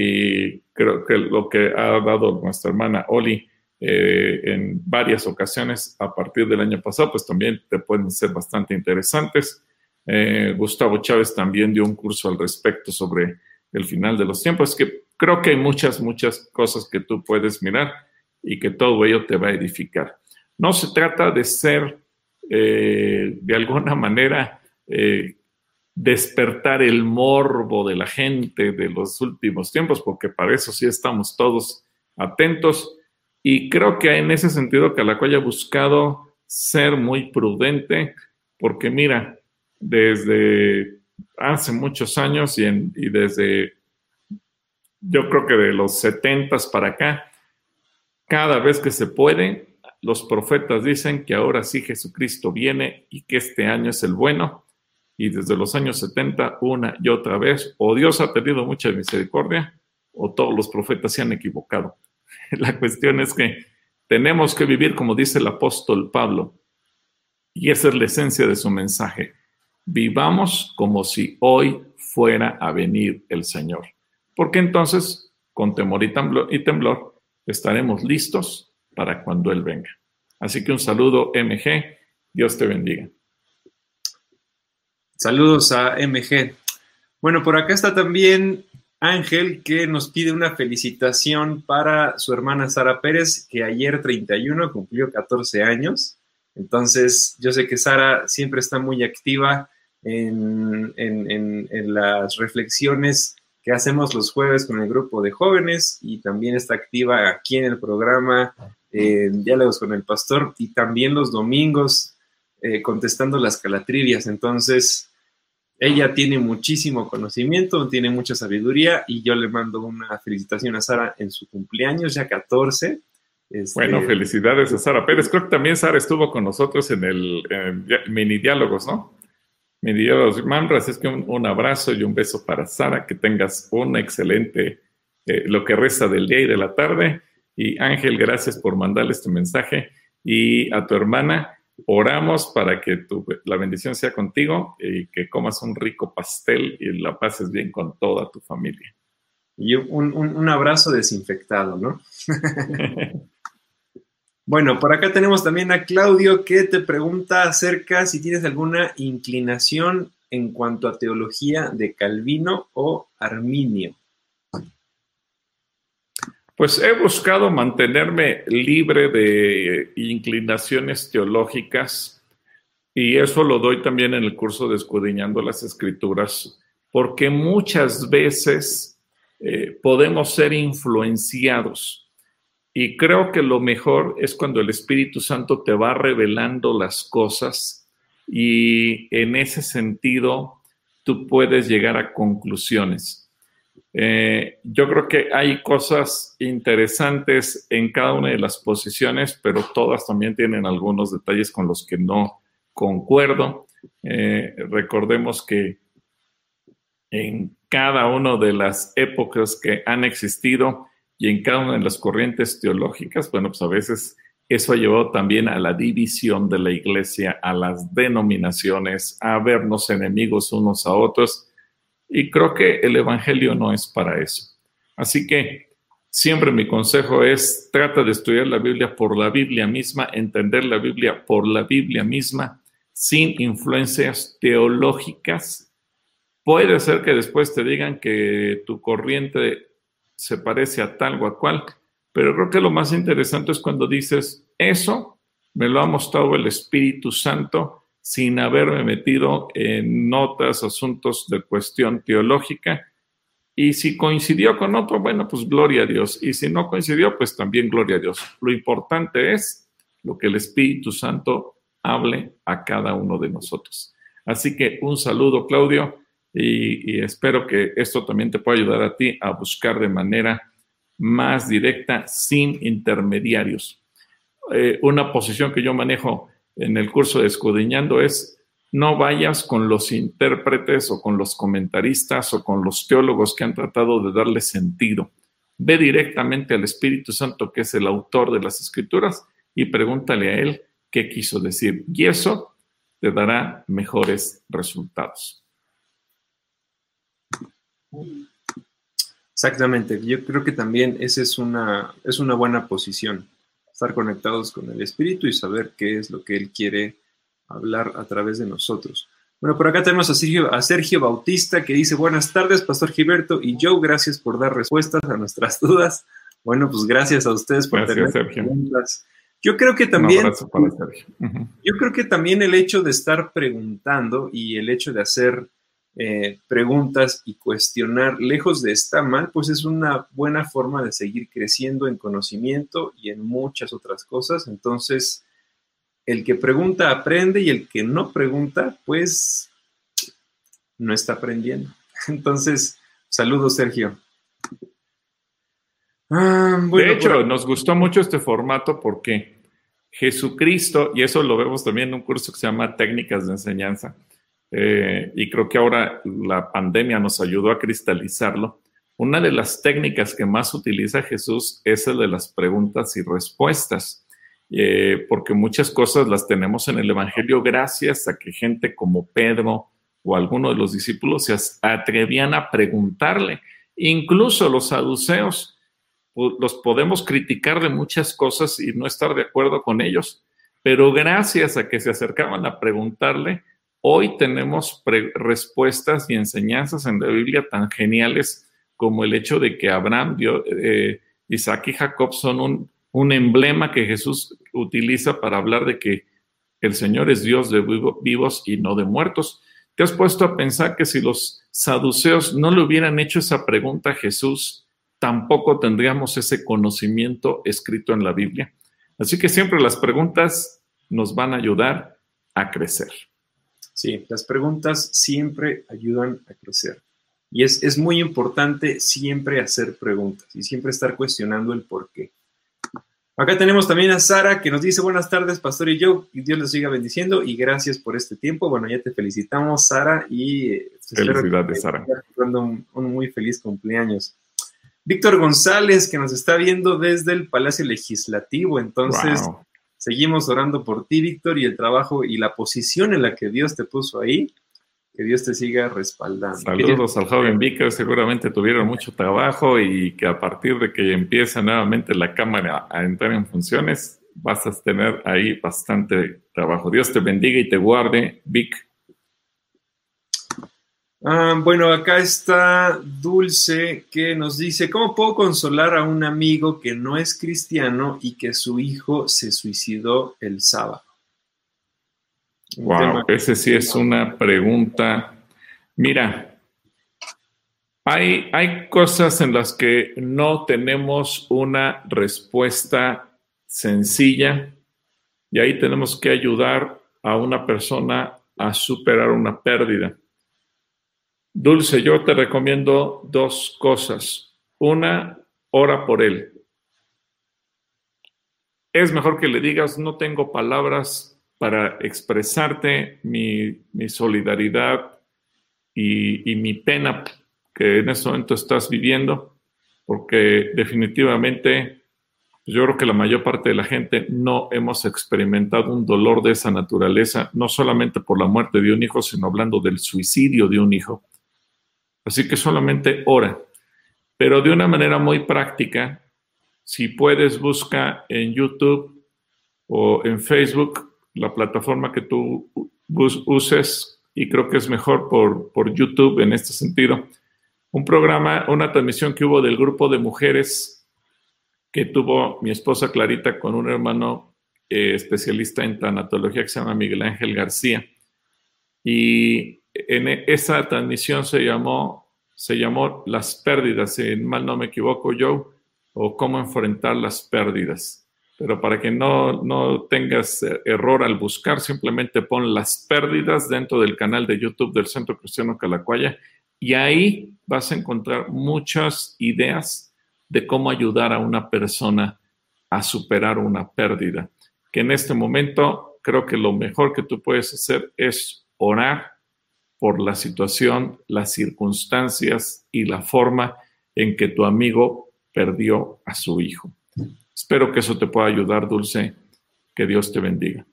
y creo que lo que ha dado nuestra hermana Oli eh, en varias ocasiones a partir del año pasado, pues también te pueden ser bastante interesantes. Eh, Gustavo Chávez también dio un curso al respecto sobre el final de los tiempos. Es que creo que hay muchas, muchas cosas que tú puedes mirar y que todo ello te va a edificar. No se trata de ser, eh, de alguna manera, eh, despertar el morbo de la gente de los últimos tiempos, porque para eso sí estamos todos atentos. Y creo que en ese sentido Calacuaya ha buscado ser muy prudente, porque mira, desde hace muchos años y, en, y desde, yo creo que de los setentas para acá, cada vez que se puede, los profetas dicen que ahora sí Jesucristo viene y que este año es el bueno. Y desde los años setenta, una y otra vez, o Dios ha tenido mucha misericordia, o todos los profetas se han equivocado. La cuestión es que tenemos que vivir como dice el apóstol Pablo, y esa es la esencia de su mensaje. Vivamos como si hoy fuera a venir el Señor, porque entonces, con temor y temblor, y temblor estaremos listos para cuando Él venga. Así que un saludo, M G, Dios te bendiga. Saludos a M G. Bueno, por acá está también Ángel, que nos pide una felicitación para su hermana Sara Pérez, que ayer treinta y uno cumplió catorce años. Entonces, yo sé que Sara siempre está muy activa en, en, en, en las reflexiones que hacemos los jueves con el grupo de jóvenes, y también está activa aquí en el programa eh, diálogos con el pastor, y también los domingos eh, contestando las calatrivias. Entonces, ella tiene muchísimo conocimiento, tiene mucha sabiduría, y yo le mando una felicitación a Sara en su cumpleaños, ya catorce. Este... Bueno, felicidades a Sara Pérez. Creo que también Sara estuvo con nosotros en el en mini diálogos, ¿no? Mini diálogos Mamras. Es que un, un abrazo y un beso para Sara, que tengas un excelente, eh, lo que resta del día y de la tarde. Y Ángel, gracias por mandarles tu mensaje. Y a tu hermana, oramos para que tu, la bendición sea contigo y que comas un rico pastel y la pases bien con toda tu familia. Y un, un, un abrazo desinfectado, ¿no? Bueno, por acá tenemos también a Claudio, que te pregunta acerca si tienes alguna inclinación en cuanto a teología de Calvino o Arminio. Pues he buscado mantenerme libre de inclinaciones teológicas, y eso lo doy también en el curso de Escudriñando las Escrituras, porque muchas veces eh, podemos ser influenciados. Y creo que lo mejor es cuando el Espíritu Santo te va revelando las cosas, y en ese sentido tú puedes llegar a conclusiones. Eh, yo creo que hay cosas interesantes en cada una de las posiciones, pero todas también tienen algunos detalles con los que no concuerdo. Eh, recordemos que en cada una de las épocas que han existido, y en cada una de las corrientes teológicas, bueno, pues a veces eso ha llevado también a la división de la iglesia, a las denominaciones, a vernos enemigos unos a otros. Y creo que el evangelio no es para eso. Así que siempre mi consejo es: trata de estudiar la Biblia por la Biblia misma, entender la Biblia por la Biblia misma, sin influencias teológicas. Puede ser que después te digan que tu corriente se parece a tal o a cual, pero creo que lo más interesante es cuando dices: eso me lo ha mostrado el Espíritu Santo, sin haberme metido en notas, asuntos de cuestión teológica. Y si coincidió con otro, bueno, pues gloria a Dios. Y si no coincidió, pues también gloria a Dios. Lo importante es lo que el Espíritu Santo hable a cada uno de nosotros. Así que un saludo, Claudio. Y, y espero que esto también te pueda ayudar a ti a buscar de manera más directa, sin intermediarios. Eh, una posición que yo manejo en el curso de Escudriñando es: no vayas con los intérpretes o con los comentaristas o con los teólogos que han tratado de darle sentido. Ve directamente al Espíritu Santo, que es el autor de las Escrituras, y pregúntale a él qué quiso decir. Y eso te dará mejores resultados. Exactamente, yo creo que también esa es una, es una buena posición, estar conectados con el Espíritu y saber qué es lo que Él quiere hablar a través de nosotros. Bueno, por acá tenemos a Sergio, a Sergio Bautista, que dice: buenas tardes, Pastor Gilberto y Joe, gracias por dar respuestas a nuestras dudas. Bueno, pues gracias a ustedes por gracias, tener Sergio. preguntas. Yo creo que también, un abrazo para Sergio. Uh-huh. Yo creo que también el hecho de estar preguntando y el hecho de hacer Eh, preguntas y cuestionar, lejos de estar mal, pues es una buena forma de seguir creciendo en conocimiento y en muchas otras cosas. Entonces, el que pregunta aprende, y el que no pregunta, pues no está aprendiendo. Entonces, saludos, Sergio. Ah, bueno, de hecho, por... nos gustó mucho este formato porque Jesucristo, y eso lo vemos también en un curso que se llama Técnicas de Enseñanza, Eh, y creo que ahora la pandemia nos ayudó a cristalizarlo. Una de las técnicas que más utiliza Jesús es el de las preguntas y respuestas, eh, porque muchas cosas las tenemos en el Evangelio gracias a que gente como Pedro o alguno de los discípulos se atrevían a preguntarle. Incluso los saduceos, pues, los podemos criticar de muchas cosas y no estar de acuerdo con ellos, pero gracias a que se acercaban a preguntarle, hoy tenemos pre- respuestas y enseñanzas en la Biblia tan geniales como el hecho de que Abraham, Dios, eh, Isaac y Jacob son un, un emblema que Jesús utiliza para hablar de que el Señor es Dios de vivo, vivos y no de muertos. ¿Te has puesto a pensar que si los saduceos no le hubieran hecho esa pregunta a Jesús, tampoco tendríamos ese conocimiento escrito en la Biblia? Así que siempre las preguntas nos van a ayudar a crecer. Sí, las preguntas siempre ayudan a crecer. Y es, es muy importante siempre hacer preguntas y siempre estar cuestionando el por qué. Acá tenemos también a Sara que nos dice buenas tardes, Pastor y yo, y Dios les siga bendiciendo y gracias por este tiempo. Bueno, ya te felicitamos, Sara, y eh, felicidades, Sara. Un, un muy feliz cumpleaños. Víctor González, que nos está viendo desde el Palacio Legislativo, entonces wow. Seguimos orando por ti, Víctor, y el trabajo y la posición en la que Dios te puso ahí, que Dios te siga respaldando. Saludos al joven Víctor, seguramente tuvieron mucho trabajo y que a partir de que empieza nuevamente la Cámara a entrar en funciones, vas a tener ahí bastante trabajo. Dios te bendiga y te guarde, Vic. Ah, bueno, acá está Dulce que nos dice, ¿cómo puedo consolar a un amigo que no es cristiano y que su hijo se suicidó el sábado? Un wow, tema... ese sí es una pregunta. Mira, hay, hay cosas en las que no tenemos una respuesta sencilla y ahí tenemos que ayudar a una persona a superar una pérdida. Dulce, yo te recomiendo dos cosas. Una, ora por él. Es mejor que le digas, no tengo palabras para expresarte mi, mi solidaridad y, y mi pena que en este momento estás viviendo, porque definitivamente yo creo que la mayor parte de la gente no hemos experimentado un dolor de esa naturaleza, no solamente por la muerte de un hijo, sino hablando del suicidio de un hijo. Así que solamente ora, pero de una manera muy práctica. Si puedes, busca en YouTube o en Facebook la plataforma que tú uses, y creo que es mejor por, por YouTube en este sentido. Un programa, una transmisión que hubo del grupo de mujeres que tuvo mi esposa Clarita con un hermano eh, especialista en tanatología que se llama Miguel Ángel García. Y en esa transmisión se llamó, se llamó Las Pérdidas, si mal no me equivoco, Joe, o Cómo enfrentar las pérdidas. Pero para que no, no tengas error al buscar, simplemente pon Las Pérdidas dentro del canal de YouTube del Centro Cristiano Calacuaya y ahí vas a encontrar muchas ideas de cómo ayudar a una persona a superar una pérdida. Que en este momento creo que lo mejor que tú puedes hacer es orar por la situación, las circunstancias y la forma en que tu amigo perdió a su hijo. Espero que eso te pueda ayudar, Dulce. Que Dios te bendiga.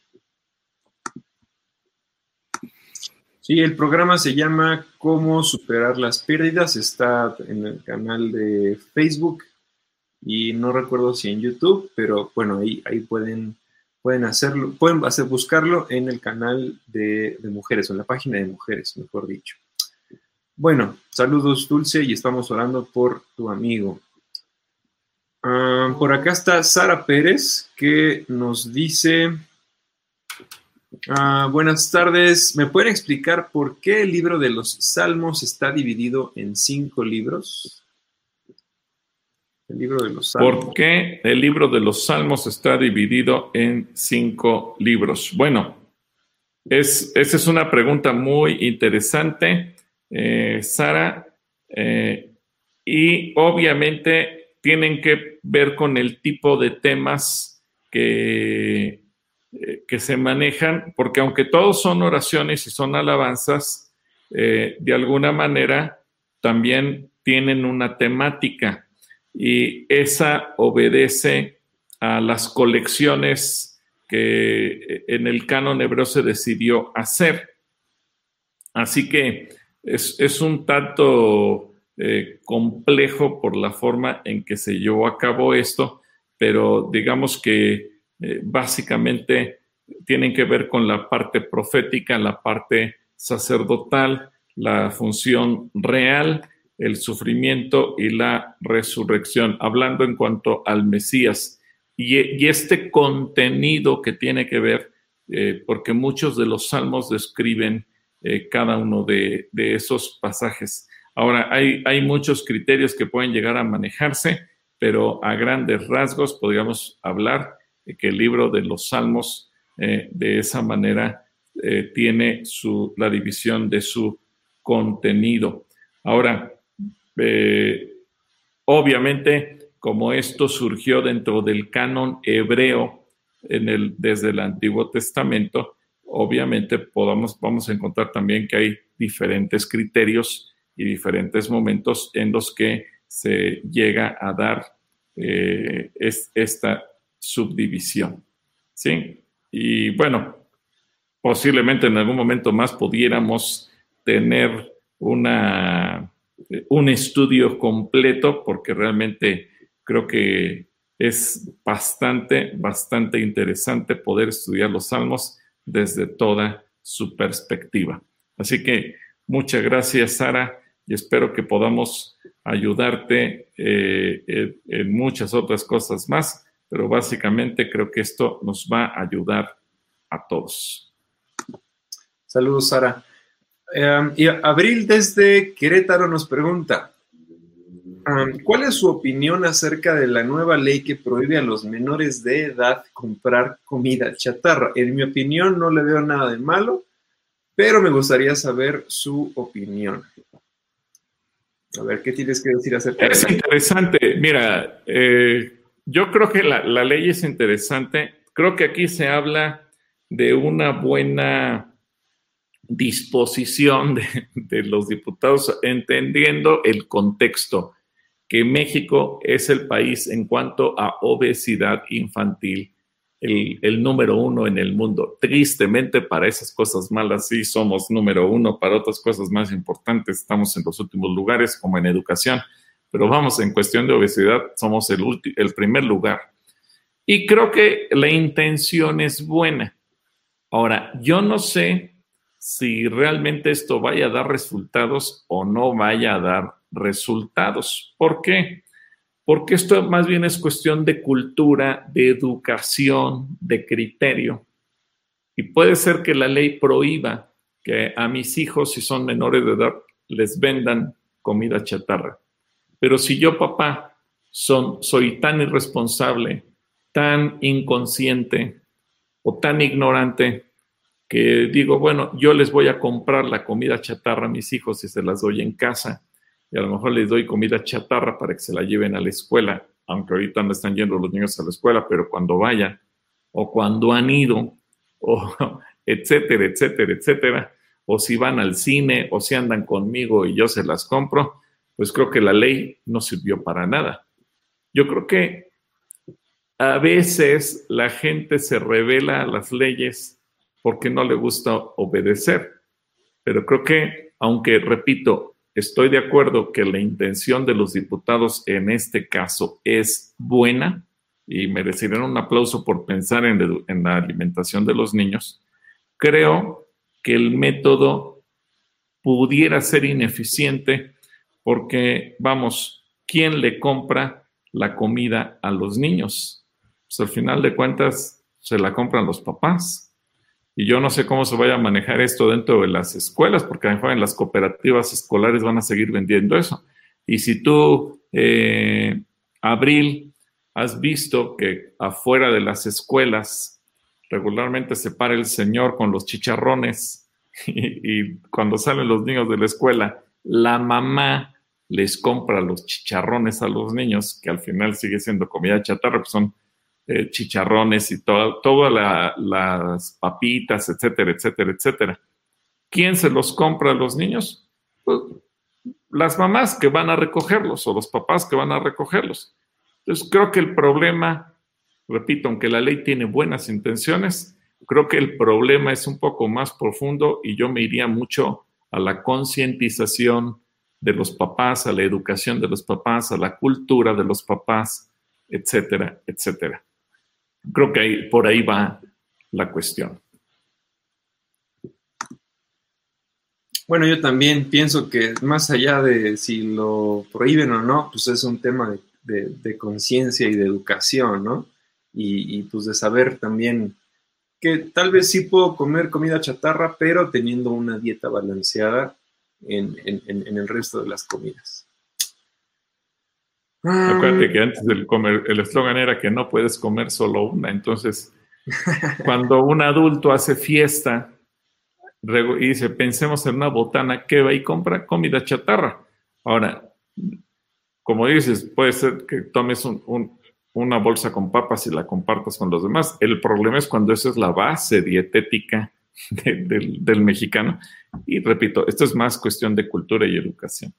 Sí, el programa se llama Cómo superar las pérdidas. Está en el canal de Facebook y no recuerdo si en YouTube, pero bueno, ahí, ahí pueden, pueden hacerlo, pueden hacer, buscarlo en el canal de, de mujeres, o en la página de mujeres, mejor dicho. Bueno, saludos, Dulce, y estamos orando por tu amigo. Uh, por acá está Sara Pérez, que nos dice, uh, buenas tardes, ¿me pueden explicar por qué el libro de los Salmos está dividido en cinco libros? El libro de los Salmos. ¿Por qué el libro de los Salmos está dividido en cinco libros? Bueno, es, esa es una pregunta muy interesante, eh, Sara, eh, y obviamente tienen que ver con el tipo de temas que, eh, que se manejan, porque aunque todos son oraciones y son alabanzas, eh, de alguna manera también tienen una temática y esa obedece a las colecciones que en el canon hebreo se decidió hacer. Así que es, es un tanto Eh, complejo por la forma en que se llevó a cabo esto, pero digamos que eh, básicamente tienen que ver con la parte profética, la parte sacerdotal, la función real, el sufrimiento y la resurrección, hablando en cuanto al Mesías. Y, y este contenido que tiene que ver, eh, porque muchos de los salmos describen eh, cada uno de, de esos pasajes. Ahora, hay, hay muchos criterios que pueden llegar a manejarse, pero a grandes rasgos podríamos hablar que el libro de los Salmos eh, de esa manera eh, tiene su, la división de su contenido. Ahora, eh, obviamente, como esto surgió dentro del canon hebreo en el, desde el Antiguo Testamento, obviamente podamos, vamos a encontrar también que hay diferentes criterios y diferentes momentos en los que se llega a dar eh, es, esta subdivisión, ¿sí? Y bueno, posiblemente en algún momento más pudiéramos tener una, un estudio completo, porque realmente creo que es bastante, bastante interesante poder estudiar los salmos desde toda su perspectiva. Así que muchas gracias, Sara, y espero que podamos ayudarte eh, en, en muchas otras cosas más, pero básicamente creo que esto nos va a ayudar a todos. Saludos, Sara. Um, y Abril desde Querétaro nos pregunta, um, ¿cuál es su opinión acerca de la nueva ley que prohíbe a los menores de edad comprar comida chatarra? En mi opinión no le veo nada de malo, pero me gustaría saber su opinión. A ver, ¿qué tienes que decir acerca de eso? Es interesante. Mira, eh, yo creo que la, la ley es interesante. Creo que aquí se habla de una buena disposición de, de los diputados, entendiendo el contexto, que México es el país en cuanto a obesidad infantil, el, el número uno en el mundo. Tristemente, para esas cosas malas sí somos número uno, para otras cosas más importantes estamos en los últimos lugares, como en educación, pero vamos, en cuestión de obesidad somos el, ulti- el primer lugar. Y creo que la intención es buena. Ahora, yo no sé si realmente esto vaya a dar resultados o no vaya a dar resultados. ¿Por qué? Porque esto más bien es cuestión de cultura, de educación, de criterio. Y puede ser que la ley prohíba que a mis hijos, si son menores de edad, les vendan comida chatarra. Pero si yo, papá, son, soy tan irresponsable, tan inconsciente o tan ignorante, que digo, bueno, yo les voy a comprar la comida chatarra a mis hijos y se las doy en casa, y a lo mejor les doy comida chatarra para que se la lleven a la escuela, aunque ahorita no están yendo los niños a la escuela, pero cuando vayan, o cuando han ido, o etcétera, etcétera, etcétera, o si van al cine, o si andan conmigo y yo se las compro, pues creo que la ley no sirvió para nada. Yo creo que a veces la gente se revela a las leyes porque no le gusta obedecer. Pero creo que, aunque, repito, estoy de acuerdo que la intención de los diputados en este caso es buena y merecerían un aplauso por pensar en, en la alimentación de los niños, creo que el método pudiera ser ineficiente porque, vamos, ¿quién le compra la comida a los niños? Pues al final de cuentas se la compran los papás. Y yo no sé cómo se vaya a manejar esto dentro de las escuelas, porque a lo mejor en las cooperativas escolares van a seguir vendiendo eso. Y si tú, eh, Abril, has visto que afuera de las escuelas regularmente se para el señor con los chicharrones y, y cuando salen los niños de la escuela, la mamá les compra los chicharrones a los niños, que al final sigue siendo comida chatarra, pues son Eh, chicharrones y todas toda la, las papitas, etcétera, etcétera, etcétera. ¿Quién se los compra a los niños? Pues, las mamás que van a recogerlos o los papás que van a recogerlos. Entonces creo que el problema, repito, aunque la ley tiene buenas intenciones, creo que el problema es un poco más profundo y yo me iría mucho a la concientización de los papás, a la educación de los papás, a la cultura de los papás, etcétera, etcétera. Creo que ahí, por ahí va la cuestión. Bueno, yo también pienso que más allá de si lo prohíben o no, pues es un tema de, de, de conciencia y de educación, ¿no? Y, y pues de saber también que tal vez sí puedo comer comida chatarra, pero teniendo una dieta balanceada en, en, en el resto de las comidas. Acuérdate que antes del comer, el eslogan era que no puedes comer solo una. Entonces, cuando un adulto hace fiesta y dice, pensemos en una botana, ¿qué va y compra? Comida chatarra. Ahora, como dices, puede ser que tomes un, un, una bolsa con papas y la compartas con los demás. El problema es cuando esa es la base dietética de, del, del mexicano. Y repito, esto es más cuestión de cultura y educación.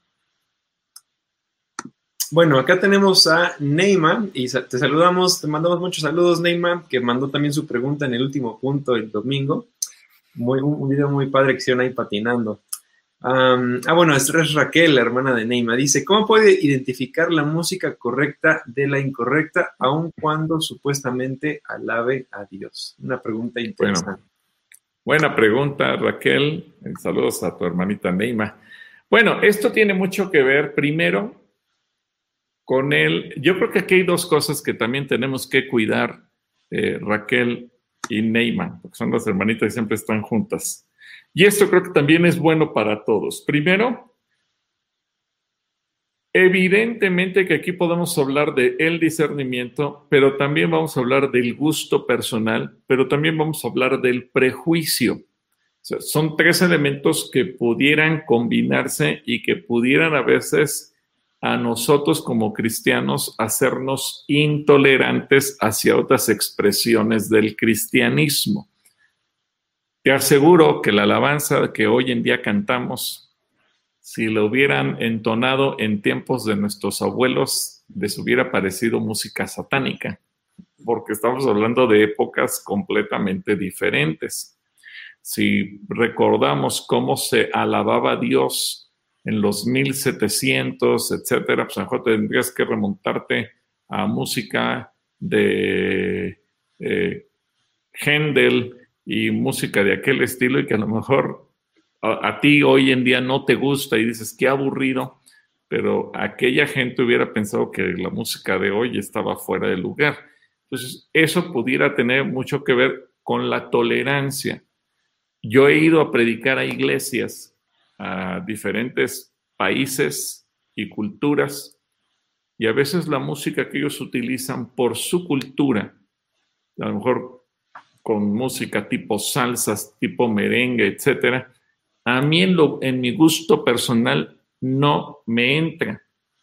Bueno, acá tenemos a Neymar y te saludamos, te mandamos muchos saludos, Neymar, que mandó también su pregunta en el último punto el domingo. Muy, un, un video muy padre que hicieron ahí patinando. Um, ah, bueno, es Raquel, la hermana de Neymar. Dice, ¿cómo puede identificar la música correcta de la incorrecta, aun cuando supuestamente alabe a Dios? Una pregunta interesante. Bueno, buena pregunta, Raquel. Saludos a tu hermanita Neymar. Bueno, esto tiene mucho que ver, primero, con él. Yo creo que aquí hay dos cosas que también tenemos que cuidar, eh, Raquel y Neymar, porque son las hermanitas y siempre están juntas. Y esto creo que también es bueno para todos. Primero, evidentemente que aquí podemos hablar de el discernimiento, pero también vamos a hablar del gusto personal, pero también vamos a hablar del prejuicio. O sea, son tres elementos que pudieran combinarse y que pudieran a veces a nosotros como cristianos hacernos intolerantes hacia otras expresiones del cristianismo. Te aseguro que la alabanza que hoy en día cantamos, si la hubieran entonado en tiempos de nuestros abuelos, les hubiera parecido música satánica, porque estamos hablando de épocas completamente diferentes. Si recordamos cómo se alababa a Dios en los mil setecientos, etcétera, pues a lo mejor tendrías que remontarte a música de eh, Händel y música de aquel estilo, y que a lo mejor a, a ti hoy en día no te gusta y dices, qué aburrido, pero aquella gente hubiera pensado que la música de hoy estaba fuera de lugar. Entonces, eso pudiera tener mucho que ver con la tolerancia. Yo he ido a predicar a iglesias a diferentes países y culturas, y a veces la música que ellos utilizan por su cultura, a lo mejor con música tipo salsas, tipo merengue, etcétera, a mí en, lo, en mi gusto personal no me entra,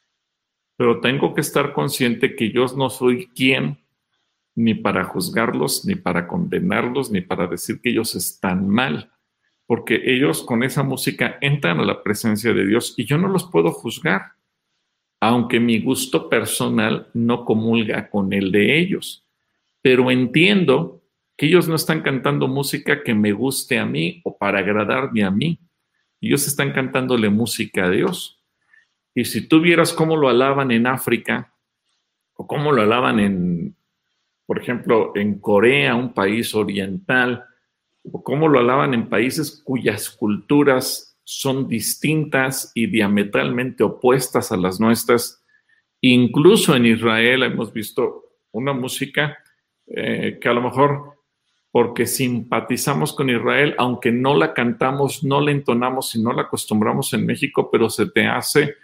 pero tengo que estar consciente que yo no soy quien ni para juzgarlos, ni para condenarlos, ni para decir que ellos están mal, porque ellos con esa música entran a la presencia de Dios y yo no los puedo juzgar, aunque mi gusto personal no comulga con el de ellos. Pero entiendo que ellos no están cantando música que me guste a mí o para agradarme a mí. Ellos están cantándole música a Dios. Y si tú vieras cómo lo alaban en África o cómo lo alaban en, por ejemplo, en Corea, un país oriental, o cómo lo alaban en países cuyas culturas son distintas y diametralmente opuestas a las nuestras. Incluso en Israel hemos visto una música eh, que a lo mejor porque simpatizamos con Israel, aunque no la cantamos, no la entonamos y no la acostumbramos en México, pero se te hace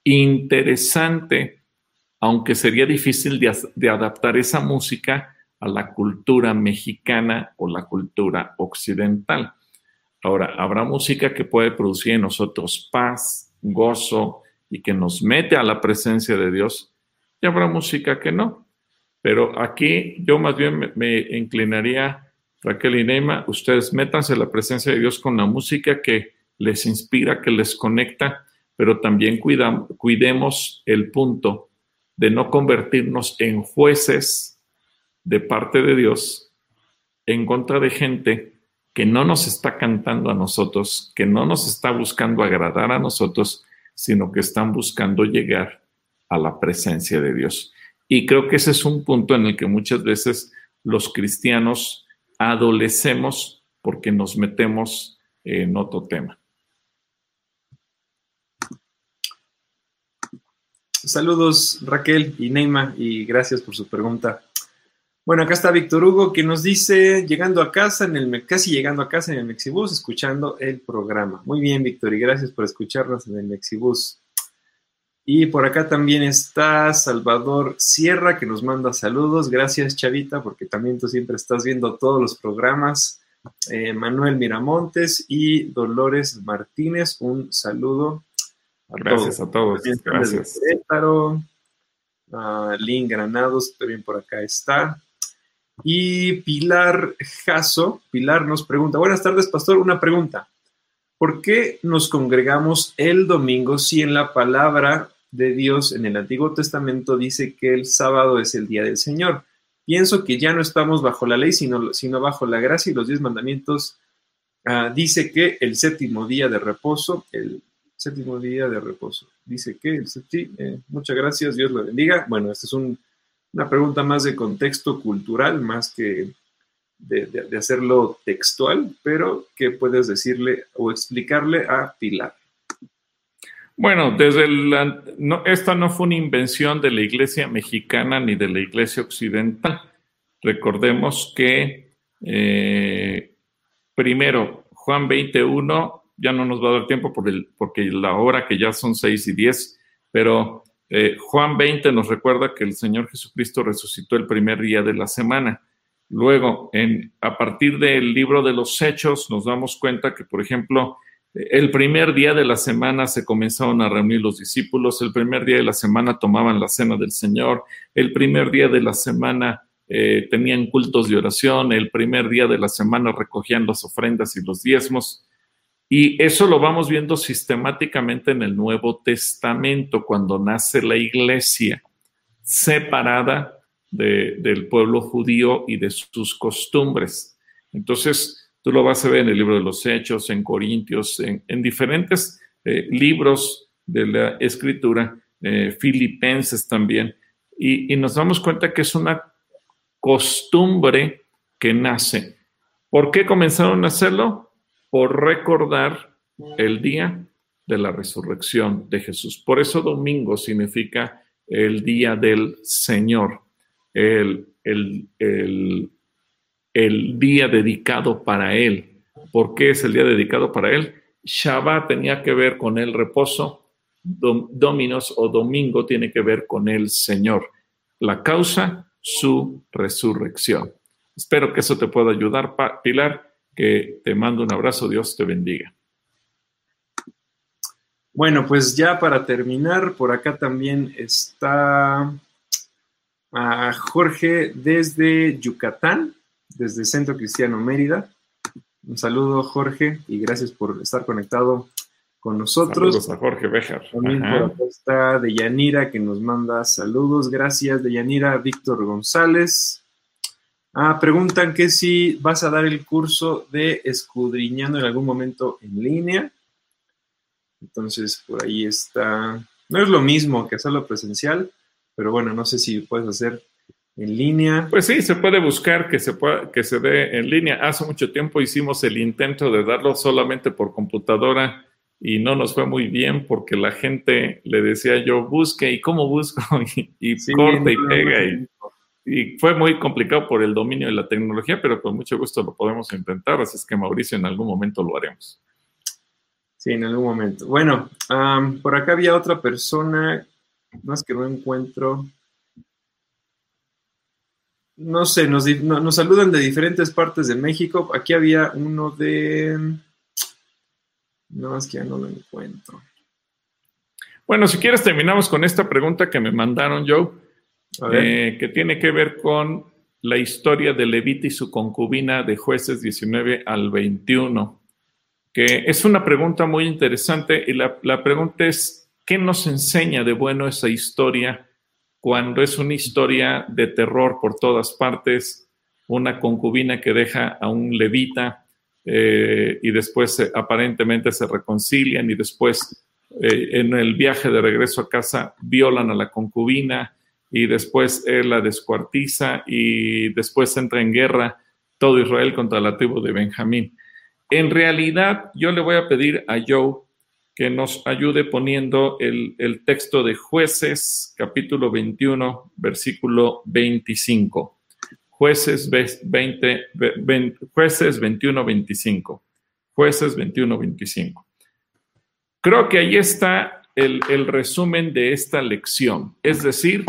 interesante, aunque sería difícil de, de adaptar esa música a la cultura mexicana o la cultura occidental. Ahora, habrá música que puede producir en nosotros paz, gozo y que nos mete a la presencia de Dios, y habrá música que no. Pero aquí yo más bien me, me inclinaría, Raquel y Neymar, ustedes métanse a la presencia de Dios con la música que les inspira, que les conecta, pero también cuida, cuidemos el punto de no convertirnos en jueces de parte de Dios en contra de gente que no nos está cantando a nosotros, que no nos está buscando agradar a nosotros, sino que están buscando llegar a la presencia de Dios. Y creo que ese es un punto en el que muchas veces los cristianos adolecemos porque nos metemos en otro tema. Saludos, Raquel y Neymar, y gracias por su pregunta. Bueno, acá está Víctor Hugo, que nos dice, llegando a casa, en el, casi llegando a casa en el Mexibus, escuchando el programa. Muy bien, Víctor, y gracias por escucharnos en el Mexibus. Y por acá también está Salvador Sierra, que nos manda saludos. Gracias, Chavita, porque también tú siempre estás viendo todos los programas. Eh, Manuel Miramontes y Dolores Martínez, un saludo a Gracias todos. a todos, gracias. Querétaro, uh, Lynn Granados también por acá está. Y Pilar Jasso, Pilar nos pregunta, buenas tardes, pastor, una pregunta. ¿Por qué nos congregamos el domingo si en la palabra de Dios en el Antiguo Testamento dice que el sábado es el día del Señor? Pienso que ya no estamos bajo la ley, sino, sino bajo la gracia, y los diez mandamientos uh, dice que el séptimo día de reposo, el séptimo día de reposo, dice que el séptimo, eh, muchas gracias, Dios lo bendiga. Bueno, esta es un, una pregunta más de contexto cultural, más que de, de, de hacerlo textual, pero ¿qué puedes decirle o explicarle a Pilar? Bueno, desde el, no, esta no fue una invención de la Iglesia mexicana ni de la Iglesia occidental. Recordemos que eh, primero, Juan veintiuno, ya no nos va a dar tiempo por el, porque la hora que ya son seis y diez, pero eh, Juan veinte nos recuerda que el Señor Jesucristo resucitó el primer día de la semana. Luego, en, a partir del libro de los Hechos, nos damos cuenta que, por ejemplo, el primer día de la semana se comenzaron a reunir los discípulos, el primer día de la semana tomaban la cena del Señor, el primer día de la semana eh, tenían cultos de oración, el primer día de la semana recogían las ofrendas y los diezmos, y eso lo vamos viendo sistemáticamente en el Nuevo Testamento, cuando nace la iglesia, separada de, del pueblo judío y de sus costumbres. Entonces, tú lo vas a ver en el libro de los Hechos, en Corintios, en, en diferentes eh, libros de la Escritura, eh, Filipenses también, y, y nos damos cuenta que es una costumbre que nace. ¿Por qué comenzaron a hacerlo? Por recordar el día de la resurrección de Jesús. Por eso domingo significa el día del Señor, el, el, el el día dedicado para Él. ¿Por qué es el día dedicado para Él? Shabbat tenía que ver con el reposo, dom, dominos o domingo tiene que ver con el Señor. La causa, su resurrección. Espero que eso te pueda ayudar, Pilar, que te mando un abrazo, Dios te bendiga. Bueno, pues ya para terminar, por acá también está uh, Jorge desde Yucatán, desde Centro Cristiano Mérida. Un saludo, Jorge, y gracias por estar conectado con nosotros. Saludos a Jorge Béjar. También Ajá. Por acá está Deyanira, que nos manda saludos. Gracias, Deyanira. Víctor González. Ah, preguntan que si vas a dar el curso de escudriñando en algún momento en línea. Entonces, por ahí está. No es lo mismo que hacerlo presencial, pero bueno, no sé si puedes hacer en línea. Pues sí, se puede buscar que se pueda, que se dé en línea. Hace mucho tiempo hicimos el intento de darlo solamente por computadora y no nos fue muy bien porque la gente le decía yo, busque, ¿y cómo busco? Y, y sí, corta y no, pega. No, y, y fue muy complicado por el dominio de la tecnología, pero con mucho gusto lo podemos intentar. Así es que, Mauricio, en algún momento lo haremos. Sí, en algún momento. Bueno, um, por acá había otra persona, más que no encuentro. No sé, nos, nos saludan de diferentes partes de México. Aquí había uno de... No, es que ya no lo encuentro. Bueno, si quieres terminamos con esta pregunta que me mandaron, Joe, eh, que tiene que ver con la historia de Levita y su concubina de Jueces diecinueve al veintiuno, que es una pregunta muy interesante y la, la pregunta es, ¿qué nos enseña de bueno esa historia cuando es una historia de terror por todas partes, una concubina que deja a un levita eh, y después eh, aparentemente se reconcilian y después eh, en el viaje de regreso a casa violan a la concubina y después él la descuartiza y después entra en guerra todo Israel contra la tribu de Benjamín? En realidad, yo le voy a pedir a Joe que nos ayude poniendo el, el texto de Jueces, capítulo veintiuno, versículo veinticinco. Jueces, veinte, veinte, Jueces veintiuno, veinticinco. Jueces veintiuno, veinticinco. Creo que ahí está el, el resumen de esta lección. Es decir,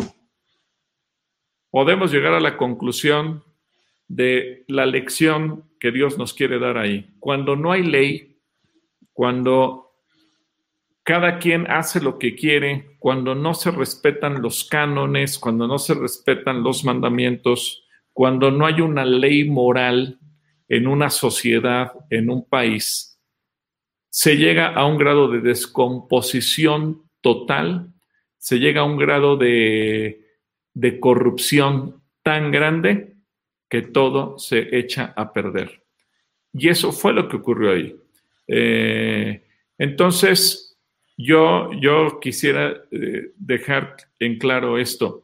podemos llegar a la conclusión de la lección que Dios nos quiere dar ahí. Cuando no hay ley, cuando cada quien hace lo que quiere, cuando no se respetan los cánones, cuando no se respetan los mandamientos, cuando no hay una ley moral en una sociedad, en un país, se llega a un grado de descomposición total, se llega a un grado de, de corrupción tan grande que todo se echa a perder. Y eso fue lo que ocurrió ahí. Eh, entonces, yo, yo quisiera eh, dejar en claro esto.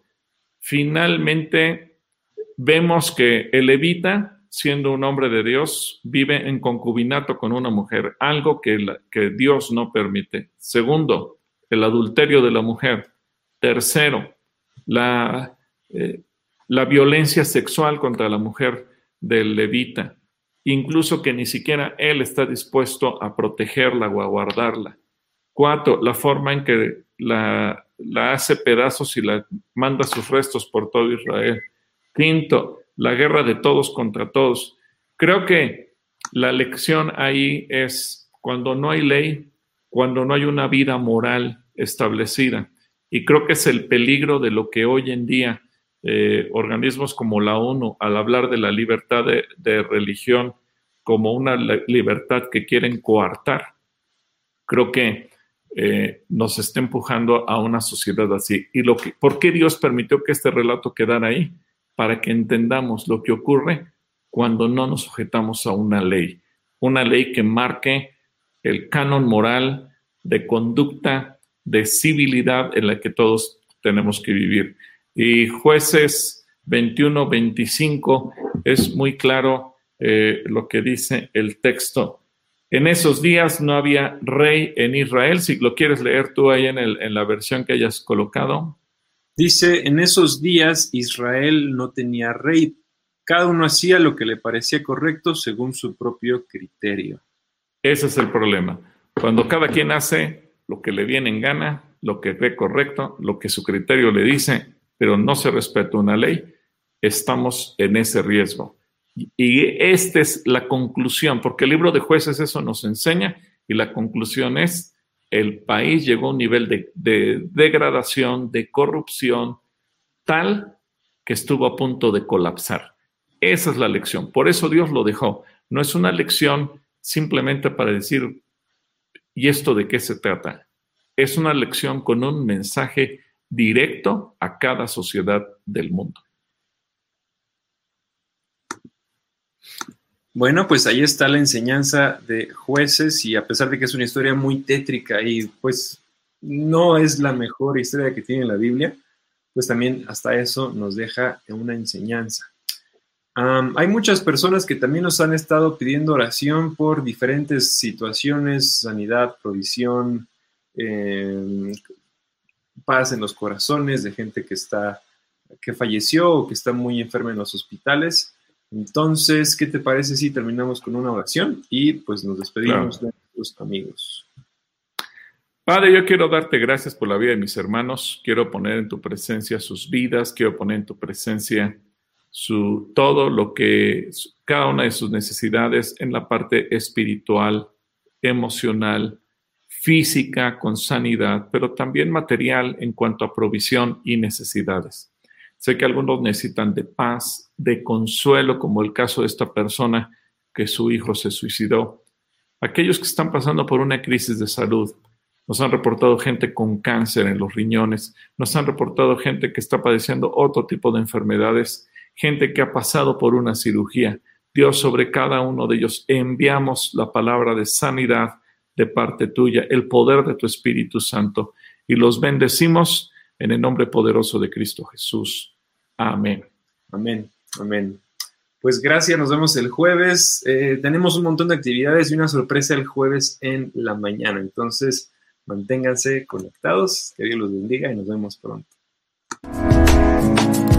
Finalmente, vemos que el levita, siendo un hombre de Dios, vive en concubinato con una mujer, algo que, la, que Dios no permite. Segundo, el adulterio de la mujer. Tercero, la... Eh, la violencia sexual contra la mujer del levita, incluso que ni siquiera él está dispuesto a protegerla o a guardarla. Cuatro, la forma en que la, la hace pedazos y la manda sus restos por todo Israel. Quinto, la guerra de todos contra todos. Creo que la lección ahí es cuando no hay ley, cuando no hay una vida moral establecida. Y creo que es el peligro de lo que hoy en día Eh, organismos como la ONU, al hablar de la libertad de, de religión como una libertad que quieren coartar, creo que eh, nos está empujando a una sociedad así. ¿Y lo que, por qué Dios permitió que este relato quedara ahí? Para que entendamos lo que ocurre cuando no nos sujetamos a una ley, una ley que marque el canon moral de conducta, de civilidad en la que todos tenemos que vivir. Y Jueces veintiuno, veinticinco es muy claro eh, lo que dice el texto. En esos días no había rey en Israel. Si lo quieres leer tú ahí en, el, en la versión que hayas colocado. Dice, en esos días Israel no tenía rey. Cada uno hacía lo que le parecía correcto según su propio criterio. Ese es el problema. Cuando cada quien hace lo que le viene en gana, lo que ve correcto, lo que su criterio le dice, pero no se respeta una ley, estamos en ese riesgo. Y esta es la conclusión, porque el libro de Jueces eso nos enseña, y la conclusión es, el país llegó a un nivel de, de degradación, de corrupción, tal que estuvo a punto de colapsar. Esa es la lección, por eso Dios lo dejó. No es una lección simplemente para decir, ¿y esto de qué se trata? Es una lección con un mensaje directo a cada sociedad del mundo. Bueno, pues ahí está la enseñanza de Jueces, y a pesar de que es una historia muy tétrica y pues no es la mejor historia que tiene la Biblia, pues también hasta eso nos deja una enseñanza. Um, hay muchas personas que también nos han estado pidiendo oración por diferentes situaciones, sanidad, provisión, eh, paz en los corazones de gente que está, que falleció o que está muy enferma en los hospitales. Entonces, ¿qué te parece si terminamos con una oración? Y pues nos despedimos claro. de nuestros amigos. Padre, yo quiero darte gracias por la vida de mis hermanos. Quiero poner en tu presencia sus vidas. Quiero poner en tu presencia su, todo lo que, cada una de sus necesidades en la parte espiritual, emocional, física, con sanidad, pero también material en cuanto a provisión y necesidades. Sé que algunos necesitan de paz, de consuelo, como el caso de esta persona que su hijo se suicidó. Aquellos que están pasando por una crisis de salud, nos han reportado gente con cáncer en los riñones, nos han reportado gente que está padeciendo otro tipo de enfermedades, gente que ha pasado por una cirugía. Dios, sobre cada uno de ellos enviamos la palabra de sanidad de parte tuya, el poder de tu Espíritu Santo, y los bendecimos en el nombre poderoso de Cristo Jesús. Amén. Amén, amén. Pues gracias, nos vemos el jueves. Eh, tenemos un montón de actividades y una sorpresa el jueves en la mañana. Entonces, manténganse conectados, que Dios los bendiga y nos vemos pronto.